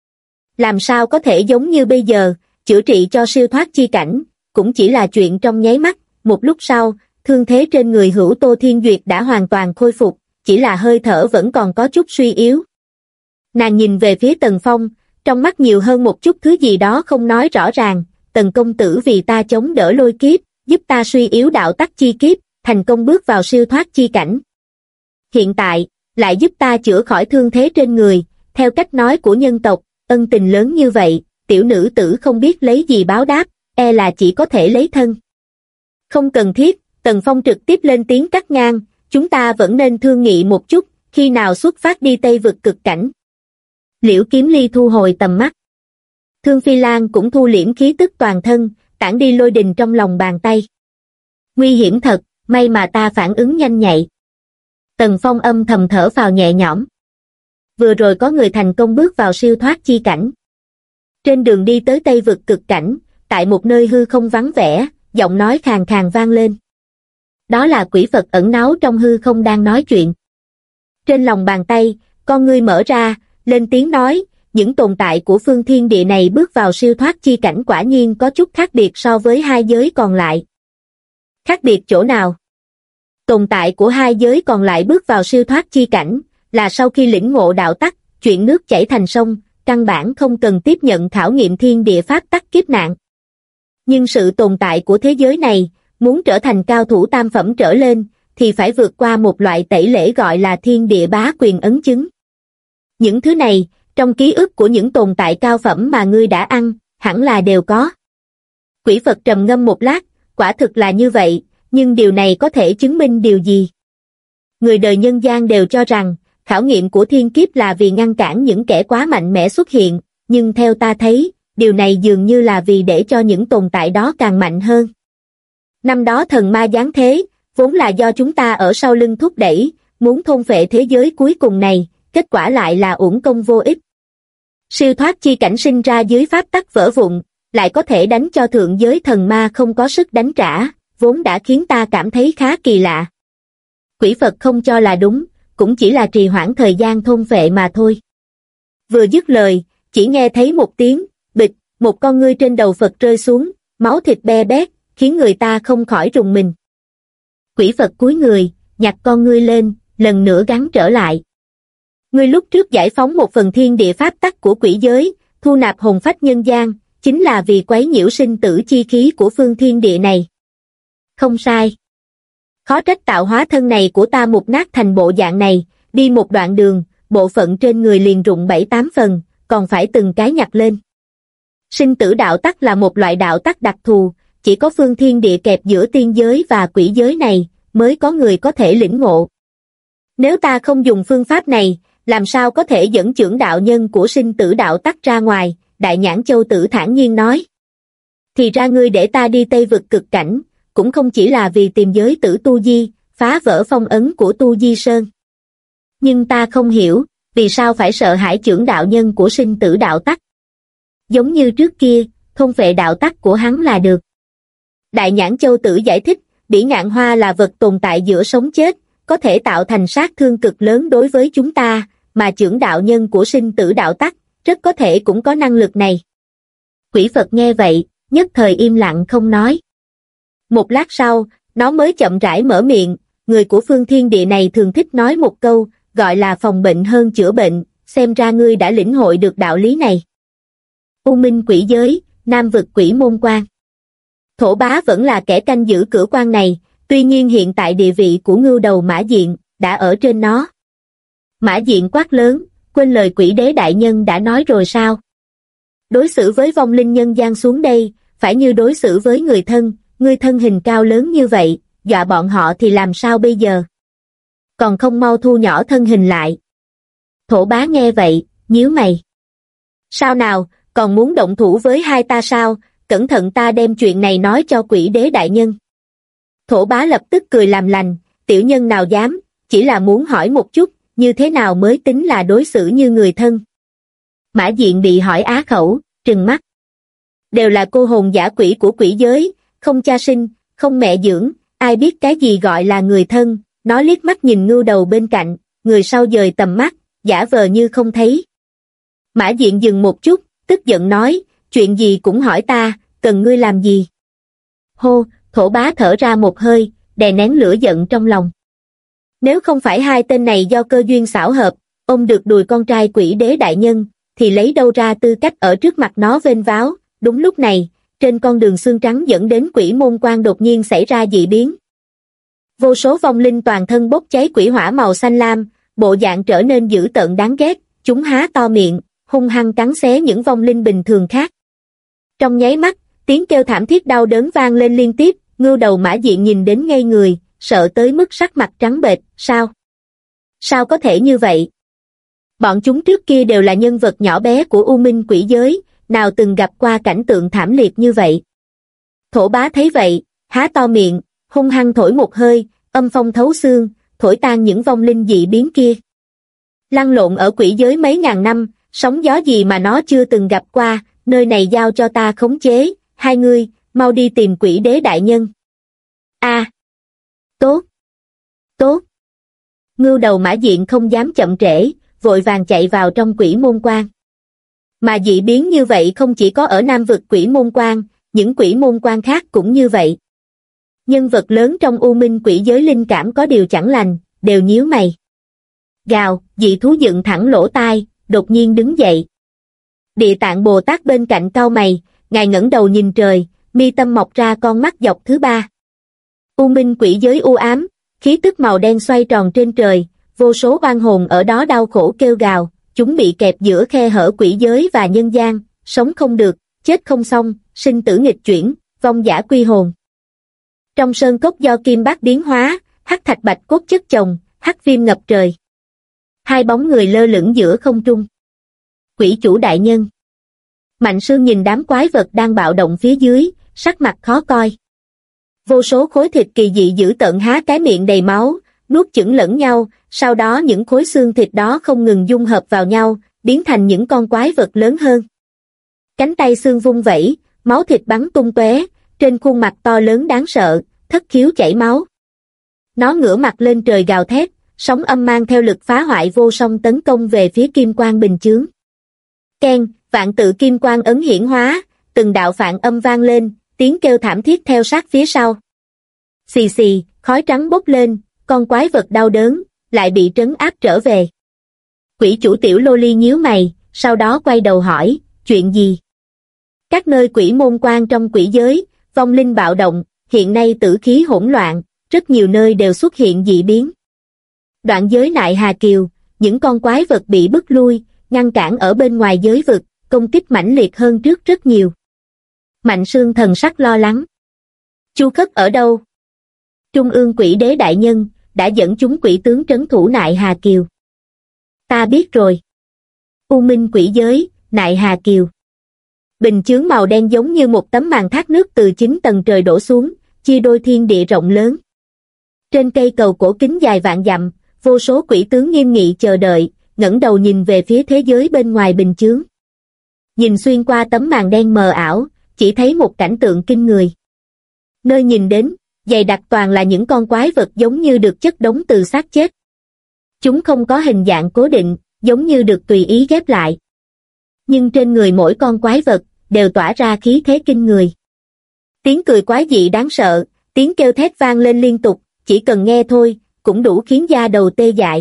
Làm sao có thể giống như bây giờ, chữa trị cho siêu thoát chi cảnh, cũng chỉ là chuyện trong nháy mắt, một lúc sau, thương thế trên người hữu Tô Thiên Duyệt đã hoàn toàn khôi phục, chỉ là hơi thở vẫn còn có chút suy yếu. Nàng nhìn về phía Tần Phong, trong mắt nhiều hơn một chút thứ gì đó không nói rõ ràng, Tần công tử vì ta chống đỡ lôi kiếp, giúp ta suy yếu đạo tắc chi kiếp, thành công bước vào siêu thoát chi cảnh. Hiện tại, lại giúp ta chữa khỏi thương thế trên người, theo cách nói của nhân tộc, ân tình lớn như vậy, tiểu nữ tử không biết lấy gì báo đáp, e là chỉ có thể lấy thân. Không cần thiết, Tần Phong trực tiếp lên tiếng cắt ngang, chúng ta vẫn nên thương nghị một chút, khi nào xuất phát đi Tây Vực cực cảnh. Liễu Kiếm Ly thu hồi tầm mắt. Thương Phi Lan cũng thu liễm khí tức toàn thân, tản đi lôi đình trong lòng bàn tay. Nguy hiểm thật, may mà ta phản ứng nhanh nhạy. Tần Phong âm thầm thở phào nhẹ nhõm. Vừa rồi có người thành công bước vào siêu thoát chi cảnh. Trên đường đi tới Tây vực cực cảnh, tại một nơi hư không vắng vẻ, giọng nói khàn khàn vang lên. Đó là quỷ Phật ẩn náu trong hư không đang nói chuyện. Trên lòng bàn tay, con ngươi mở ra, lên tiếng nói, những tồn tại của phương thiên địa này bước vào siêu thoát chi cảnh quả nhiên có chút khác biệt so với hai giới còn lại. Khác biệt chỗ nào? Tồn tại của hai giới còn lại bước vào siêu thoát chi cảnh, là sau khi lĩnh ngộ đạo tắc, chuyện nước chảy thành sông, căn bản không cần tiếp nhận khảo nghiệm thiên địa pháp tắc kiếp nạn. Nhưng sự tồn tại của thế giới này, muốn trở thành cao thủ tam phẩm trở lên, thì phải vượt qua một loại tẩy lễ gọi là thiên địa bá quyền ấn chứng. Những thứ này, trong ký ức của những tồn tại cao phẩm mà ngươi đã ăn, hẳn là đều có. Quỷ Phật trầm ngâm một lát, quả thực là như vậy, nhưng điều này có thể chứng minh điều gì? Người đời nhân gian đều cho rằng, khảo nghiệm của thiên kiếp là vì ngăn cản những kẻ quá mạnh mẽ xuất hiện, nhưng theo ta thấy, điều này dường như là vì để cho những tồn tại đó càng mạnh hơn. Năm đó thần ma giáng thế, vốn là do chúng ta ở sau lưng thúc đẩy, muốn thôn phệ thế giới cuối cùng này, kết quả lại là uổng công vô ích. Siêu thoát chi cảnh sinh ra dưới pháp tắc vỡ vụn, lại có thể đánh cho thượng giới thần ma không có sức đánh trả, vốn đã khiến ta cảm thấy khá kỳ lạ. Quỷ Phật không cho là đúng, cũng chỉ là trì hoãn thời gian thôn phệ mà thôi. Vừa dứt lời, chỉ nghe thấy một tiếng, bịch, một con ngươi trên đầu Phật rơi xuống, máu thịt be bét, khiến người ta không khỏi rùng mình. Quỷ Phật cúi người, nhặt con ngươi lên, lần nữa gắn trở lại. Ngươi lúc trước giải phóng một phần thiên địa pháp tắc của quỷ giới, thu nạp hồn phách nhân gian, chính là vì quấy nhiễu sinh tử chi khí của phương thiên địa này. Không sai. Khó trách tạo hóa thân này của ta mục nát thành bộ dạng này, đi một đoạn đường, bộ phận trên người liền rụng 7-8 phần, còn phải từng cái nhặt lên. Sinh tử đạo tắc là một loại đạo tắc đặc thù, chỉ có phương thiên địa kẹp giữa tiên giới và quỷ giới này, mới có người có thể lĩnh ngộ. Nếu ta không dùng phương pháp này, làm sao có thể dẫn chưởng đạo nhân của sinh tử đạo tắc ra ngoài, Đại Nhãn Châu Tử thản nhiên nói. Thì ra ngươi để ta đi Tây vực cực cảnh, cũng không chỉ là vì tìm giới tử Tu Di, phá vỡ phong ấn của Tu Di Sơn. Nhưng ta không hiểu, vì sao phải sợ hãi chưởng đạo nhân của sinh tử đạo tắc. Giống như trước kia, thôn phệ đạo tắc của hắn là được. Đại Nhãn Châu Tử giải thích, bỉ ngạn hoa là vật tồn tại giữa sống chết, có thể tạo thành sát thương cực lớn đối với chúng ta, mà chưởng đạo nhân của sinh tử đạo tắc, rất có thể cũng có năng lực này. Quỷ Phật nghe vậy, nhất thời im lặng không nói. Một lát sau, nó mới chậm rãi mở miệng, người của phương thiên địa này thường thích nói một câu, gọi là phòng bệnh hơn chữa bệnh, xem ra ngươi đã lĩnh hội được đạo lý này. U Minh quỷ giới, Nam vực quỷ môn quan. Thổ Bá vẫn là kẻ canh giữ cửa quan này, tuy nhiên hiện tại địa vị của ngưu đầu Mã Diện, đã ở trên nó. Mã Diện quát lớn, quên lời quỷ đế đại nhân đã nói rồi sao? Đối xử với vong linh nhân gian xuống đây, phải như đối xử với người thân, ngươi thân hình cao lớn như vậy, dọa bọn họ thì làm sao bây giờ? Còn không mau thu nhỏ thân hình lại. Thổ Bá nghe vậy, nhíu mày. Sao nào, còn muốn động thủ với hai ta sao? Cẩn thận ta đem chuyện này nói cho quỷ đế đại nhân. Thổ Bá lập tức cười làm lành, tiểu nhân nào dám, chỉ là muốn hỏi một chút, như thế nào mới tính là đối xử như người thân. Mã Diện bị hỏi á khẩu, trừng mắt. Đều là cô hồn dã quỷ của quỷ giới, không cha sinh, không mẹ dưỡng, ai biết cái gì gọi là người thân, nó liếc mắt nhìn ngưu đầu bên cạnh, người sau dời tầm mắt, giả vờ như không thấy. Mã Diện dừng một chút, tức giận nói, chuyện gì cũng hỏi ta, cần ngươi làm gì? Hô, Thổ Bá thở ra một hơi, đè nén lửa giận trong lòng. Nếu không phải hai tên này do cơ duyên xảo hợp, ôm được đùi con trai quỷ đế đại nhân, thì lấy đâu ra tư cách ở trước mặt nó vênh váo. Đúng lúc này, trên con đường xương trắng dẫn đến quỷ môn quan đột nhiên xảy ra dị biến. Vô số vong linh toàn thân bốc cháy quỷ hỏa màu xanh lam, bộ dạng trở nên dữ tợn đáng ghét, chúng há to miệng, hung hăng cắn xé những vong linh bình thường khác. Trong nháy mắt, tiếng kêu thảm thiết đau đớn vang lên liên tiếp, ngưu đầu Mã Diện nhìn đến ngây người, sợ tới mức sắc mặt trắng bệch, sao? Sao có thể như vậy? Bọn chúng trước kia đều là nhân vật nhỏ bé của U Minh quỷ giới, nào từng gặp qua cảnh tượng thảm liệt như vậy. Thổ bá thấy vậy, há to miệng, hung hăng thổi một hơi, âm phong thấu xương, thổi tan những vong linh dị biến kia. Lăn lộn ở quỷ giới mấy ngàn năm, sóng gió gì mà nó chưa từng gặp qua, nơi này giao cho ta khống chế, hai ngươi, mau đi tìm quỷ đế đại nhân. Tốt, tốt. Ngưu đầu Mã Diện không dám chậm trễ, vội vàng chạy vào trong quỷ môn quan. Mà dị biến như vậy không chỉ có ở Nam vực quỷ môn quan, những quỷ môn quan khác cũng như vậy. Nhân vật lớn trong U Minh quỷ giới linh cảm có điều chẳng lành, đều nhíu mày. Gào, dị thú dựng thẳng lỗ tai, đột nhiên đứng dậy. Địa Tạng Bồ Tát bên cạnh cau mày, ngài ngẩng đầu nhìn trời, mi tâm mọc ra con mắt dọc thứ ba. U Minh quỷ giới u ám, khí tức màu đen xoay tròn trên trời, vô số oan hồn ở đó đau khổ kêu gào, chúng bị kẹp giữa khe hở quỷ giới và nhân gian, sống không được, chết không xong, sinh tử nghịch chuyển, vong dã quy hồn. Trong sơn cốc do kim bát biến hóa, hắc thạch bạch cốt chất chồng, hắc viêm ngập trời. Hai bóng người lơ lửng giữa không trung. Quỷ chủ đại nhân. Mạnh Sương nhìn đám quái vật đang bạo động phía dưới, sắc mặt khó coi. Vô số khối thịt kỳ dị dữ tợn há cái miệng đầy máu, nuốt chửng lẫn nhau, sau đó những khối xương thịt đó không ngừng dung hợp vào nhau, biến thành những con quái vật lớn hơn. Cánh tay xương vung vẩy, máu thịt bắn tung tóe, trên khuôn mặt to lớn đáng sợ, thất khiếu chảy máu. Nó ngửa mặt lên trời gào thét, sóng âm mang theo lực phá hoại vô song tấn công về phía kim quang bình chướng. Keng, vạn tự kim quang ấn hiển hóa, từng đạo phạn âm vang lên, tiếng kêu thảm thiết theo sát phía sau. Xì xì, khói trắng bốc lên, con quái vật đau đớn, lại bị trấn áp trở về. Quỷ chủ tiểu lô ly nhíu mày, sau đó quay đầu hỏi, chuyện gì? Các nơi quỷ môn quan trong quỷ giới, vong linh bạo động, hiện nay tử khí hỗn loạn, rất nhiều nơi đều xuất hiện dị biến. Đoạn giới Nại Hà Kiều, những con quái vật bị bức lui, ngăn cản ở bên ngoài giới vực, công kích mãnh liệt hơn trước rất nhiều. Mạnh Sương thần sắc lo lắng. Chu Khất ở đâu? Trung ương quỷ đế đại nhân, đã dẫn chúng quỷ tướng trấn thủ Nại Hà Kiều. Ta biết rồi. U Minh quỷ giới, Nại Hà Kiều. Bình chướng màu đen giống như một tấm màn thác nước từ 9 tầng trời đổ xuống, chia đôi thiên địa rộng lớn. Trên cây cầu cổ kính dài vạn dặm, vô số quỷ tướng nghiêm nghị chờ đợi, ngẩng đầu nhìn về phía thế giới bên ngoài bình chướng. Nhìn xuyên qua tấm màn đen mờ ảo, chỉ thấy một cảnh tượng kinh người. Nơi nhìn đến, dày đặc toàn là những con quái vật giống như được chất đống từ xác chết. Chúng không có hình dạng cố định, giống như được tùy ý ghép lại. Nhưng trên người mỗi con quái vật, đều tỏa ra khí thế kinh người. Tiếng cười quái dị đáng sợ, tiếng kêu thét vang lên liên tục, chỉ cần nghe thôi, cũng đủ khiến da đầu tê dại.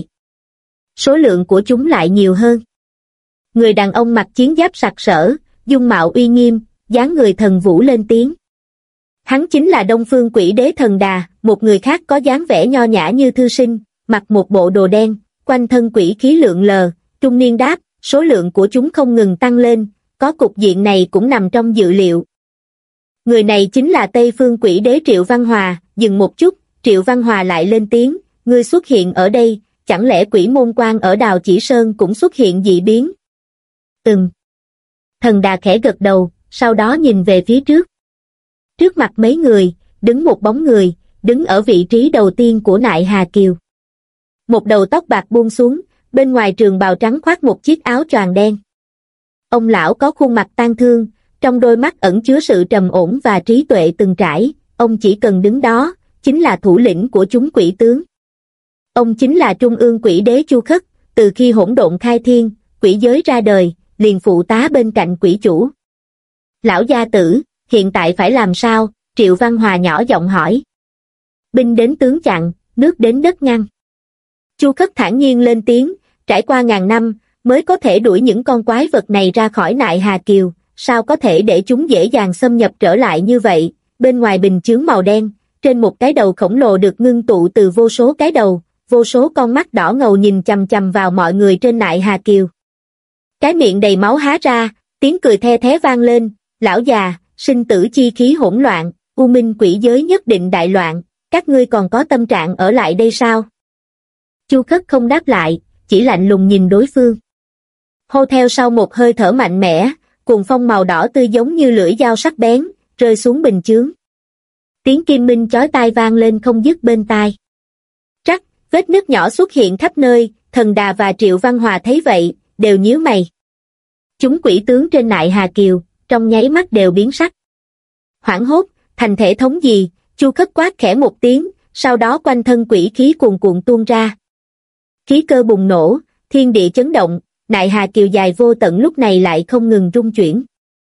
Số lượng của chúng lại nhiều hơn. Người đàn ông mặc chiến giáp sặc sỡ, dung mạo uy nghiêm, dáng người thần vũ lên tiếng. Hắn chính là Đông Phương Quỷ Đế Thần Đà, một người khác có dáng vẻ nho nhã như thư sinh, mặc một bộ đồ đen, quanh thân quỷ khí lượn lờ, trung niên đáp, số lượng của chúng không ngừng tăng lên, có cục diện này cũng nằm trong dự liệu. Người này chính là Tây Phương Quỷ Đế Triệu Văn Hòa. Dừng một chút, Triệu Văn Hòa lại lên tiếng, ngươi xuất hiện ở đây, chẳng lẽ quỷ môn quan ở Đào Chỉ Sơn cũng xuất hiện dị biến? Thần Đà khẽ gật đầu, sau đó nhìn về phía trước. Trước mặt mấy người, đứng một bóng người, đứng ở vị trí đầu tiên của Nại Hà Kiều. Một đầu tóc bạc buông xuống, bên ngoài trường bào trắng khoác một chiếc áo choàng đen. Ông lão có khuôn mặt tang thương, trong đôi mắt ẩn chứa sự trầm ổn và trí tuệ từng trải, ông chỉ cần đứng đó, chính là thủ lĩnh của chúng quỷ tướng. Ông chính là Trung ương quỷ đế Chu Khất, từ khi hỗn độn khai thiên, quỷ giới ra đời, liền phụ tá bên cạnh quỷ chủ. Lão gia tử, hiện tại phải làm sao? Triệu Văn Hòa nhỏ giọng hỏi. Binh đến tướng chặn, nước đến đất ngăn. Chu Khất thản nhiên lên tiếng, trải qua ngàn năm, mới có thể đuổi những con quái vật này ra khỏi Nại Hà Kiều, sao có thể để chúng dễ dàng xâm nhập trở lại như vậy? Bên ngoài bình chướng màu đen, trên một cái đầu khổng lồ được ngưng tụ từ vô số cái đầu, vô số con mắt đỏ ngầu nhìn chằm chằm vào mọi người trên Nại Hà Kiều. Cái miệng đầy máu há ra, tiếng cười the thé vang lên, lão già, sinh tử chi khí hỗn loạn, U Minh quỷ giới nhất định đại loạn, các ngươi còn có tâm trạng ở lại đây sao? Chu Khất không đáp lại, chỉ lạnh lùng nhìn đối phương. Hô theo sau một hơi thở mạnh mẽ, cuồng phong màu đỏ tươi giống như lưỡi dao sắc bén, rơi xuống bình chướng. Tiếng kim minh chói tai vang lên không dứt bên tai. Trắc, vết nứt nhỏ xuất hiện khắp nơi, Thần Đà và Triệu Văn Hòa thấy vậy, đều nhíu mày. Chúng quỷ tướng trên Nại Hà Kiều, trong nháy mắt đều biến sắc. Hoảng hốt, thành thể thống gì, Chu Khất quát khẽ một tiếng, sau đó quanh thân quỷ khí cuồn cuộn tuôn ra. Khí cơ bùng nổ, thiên địa chấn động, Nại Hà Kiều dài vô tận lúc này lại không ngừng rung chuyển.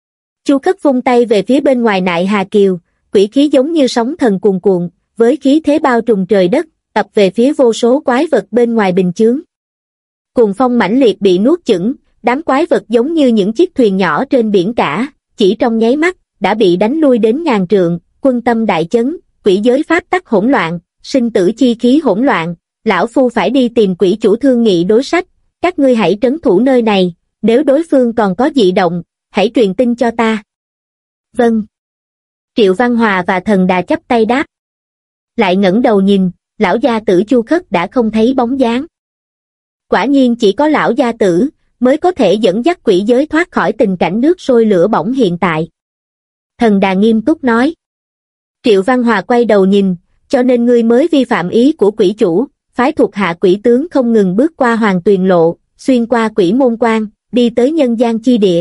Chu Khất vung tay về phía bên ngoài Nại Hà Kiều, quỷ khí giống như sóng thần cuồn cuộn, với khí thế bao trùm trời đất, tập về phía vô số quái vật bên ngoài bình chướng. Cuồng phong mãnh liệt bị nuốt chửng, đám quái vật giống như những chiếc thuyền nhỏ trên biển cả, chỉ trong nháy mắt, đã bị đánh lui đến ngàn trượng, quân tâm đại chấn, quỷ giới pháp tắc hỗn loạn, sinh tử chi khí hỗn loạn, lão phu phải đi tìm quỷ chủ thương nghị đối sách, các ngươi hãy trấn thủ nơi này, nếu đối phương còn có dị động, hãy truyền tin cho ta. Vâng. Triệu Văn Hòa và Thần Đà chắp tay đáp. Lại ngẩng đầu nhìn, lão gia tử Chu Khất đã không thấy bóng dáng. Quả nhiên chỉ có lão gia tử mới có thể dẫn dắt quỷ giới thoát khỏi tình cảnh nước sôi lửa bỏng hiện tại. Thần Đà nghiêm túc nói. Triệu Văn Hòa quay đầu nhìn, cho nên ngươi mới vi phạm ý của quỷ chủ, phái thuộc hạ quỷ tướng không ngừng bước qua Hoàng Tuyền Lộ, xuyên qua quỷ môn quan, đi tới nhân gian chi địa.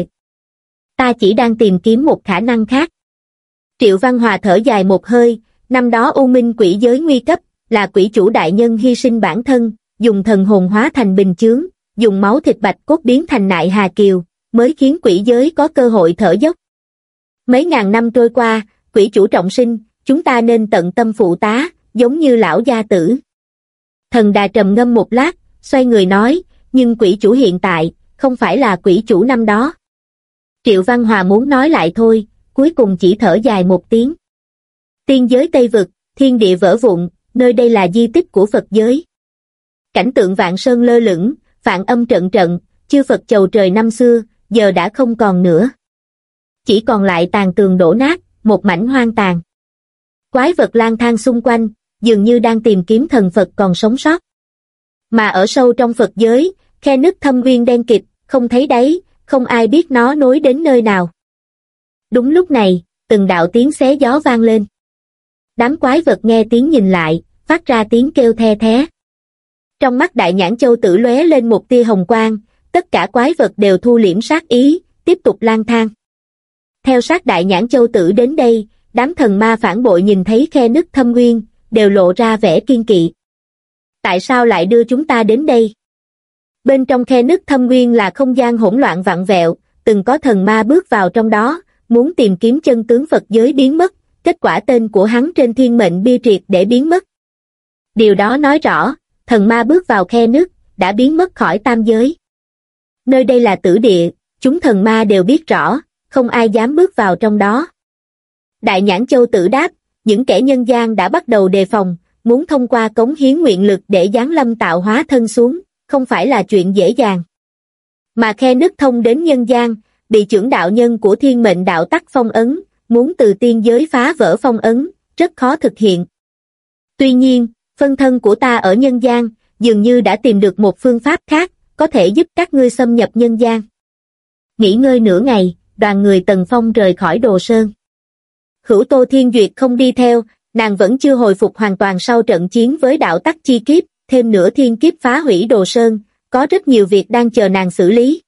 Ta chỉ đang tìm kiếm một khả năng khác. Triệu Văn Hòa thở dài một hơi, năm đó U Minh quỷ giới nguy cấp, là quỷ chủ đại nhân hy sinh bản thân, dùng thần hồn hóa thành bình chướng, dùng máu thịt bạch cốt biến thành Nại Hà Kiều, mới khiến quỷ giới có cơ hội thở dốc. Mấy ngàn năm trôi qua, quỷ chủ trọng sinh, chúng ta nên tận tâm phụ tá, giống như lão gia tử. Thần Đà trầm ngâm một lát, xoay người nói, nhưng quỷ chủ hiện tại, không phải là quỷ chủ năm đó. Triệu Văn Hòa muốn nói lại thôi, cuối cùng chỉ thở dài một tiếng. Tiên giới Tây Vực, thiên địa vỡ vụn, nơi đây là di tích của Phật giới. Cảnh tượng vạn sơn lơ lửng, vạn âm trận trận, chư Phật chầu trời năm xưa, giờ đã không còn nữa. Chỉ còn lại tàn tường đổ nát, một mảnh hoang tàn. Quái vật lang thang xung quanh, dường như đang tìm kiếm thần Phật còn sống sót. Mà ở sâu trong Phật giới, khe nứt thâm uyên đen kịt, không thấy đáy, không ai biết nó nối đến nơi nào. Đúng lúc này, từng đạo tiếng xé gió vang lên. Đám quái vật nghe tiếng nhìn lại, phát ra tiếng kêu the thé. Trong mắt Đại Nhãn Châu Tử lóe lên một tia hồng quang, tất cả quái vật đều thu liễm sát ý, tiếp tục lang thang. Theo sát Đại Nhãn Châu Tử đến đây, đám thần ma phản bội nhìn thấy khe nứt thâm uyên, đều lộ ra vẻ kiên kỵ. Tại sao lại đưa chúng ta đến đây? Bên trong khe nứt thâm uyên là không gian hỗn loạn vặn vẹo, từng có thần ma bước vào trong đó, muốn tìm kiếm chân tướng Phật giới biến mất, kết quả tên của hắn trên thiên mệnh bia triệt để biến mất. Điều đó nói rõ, thần ma bước vào khe nứt, đã biến mất khỏi tam giới. Nơi đây là tử địa, chúng thần ma đều biết rõ, không ai dám bước vào trong đó. Đại Nhãn Châu Tử đáp, những kẻ nhân gian đã bắt đầu đề phòng, muốn thông qua cống hiến nguyện lực để giáng lâm tạo hóa thân xuống, không phải là chuyện dễ dàng. Mà khe nứt thông đến nhân gian, bị chưởng đạo nhân của thiên mệnh đạo tắc phong ấn, muốn từ tiên giới phá vỡ phong ấn, rất khó thực hiện. Tuy nhiên, phân thân của ta ở nhân gian, dường như đã tìm được một phương pháp khác, có thể giúp các ngươi xâm nhập nhân gian. Nghỉ ngơi nửa ngày, đoàn người Tần Phong rời khỏi Đồ Sơn. Hữu Tô Thiên Duyệt không đi theo, nàng vẫn chưa hồi phục hoàn toàn sau trận chiến với đạo tắc chi kiếp, thêm nữa thiên kiếp phá hủy Đồ Sơn, có rất nhiều việc đang chờ nàng xử lý.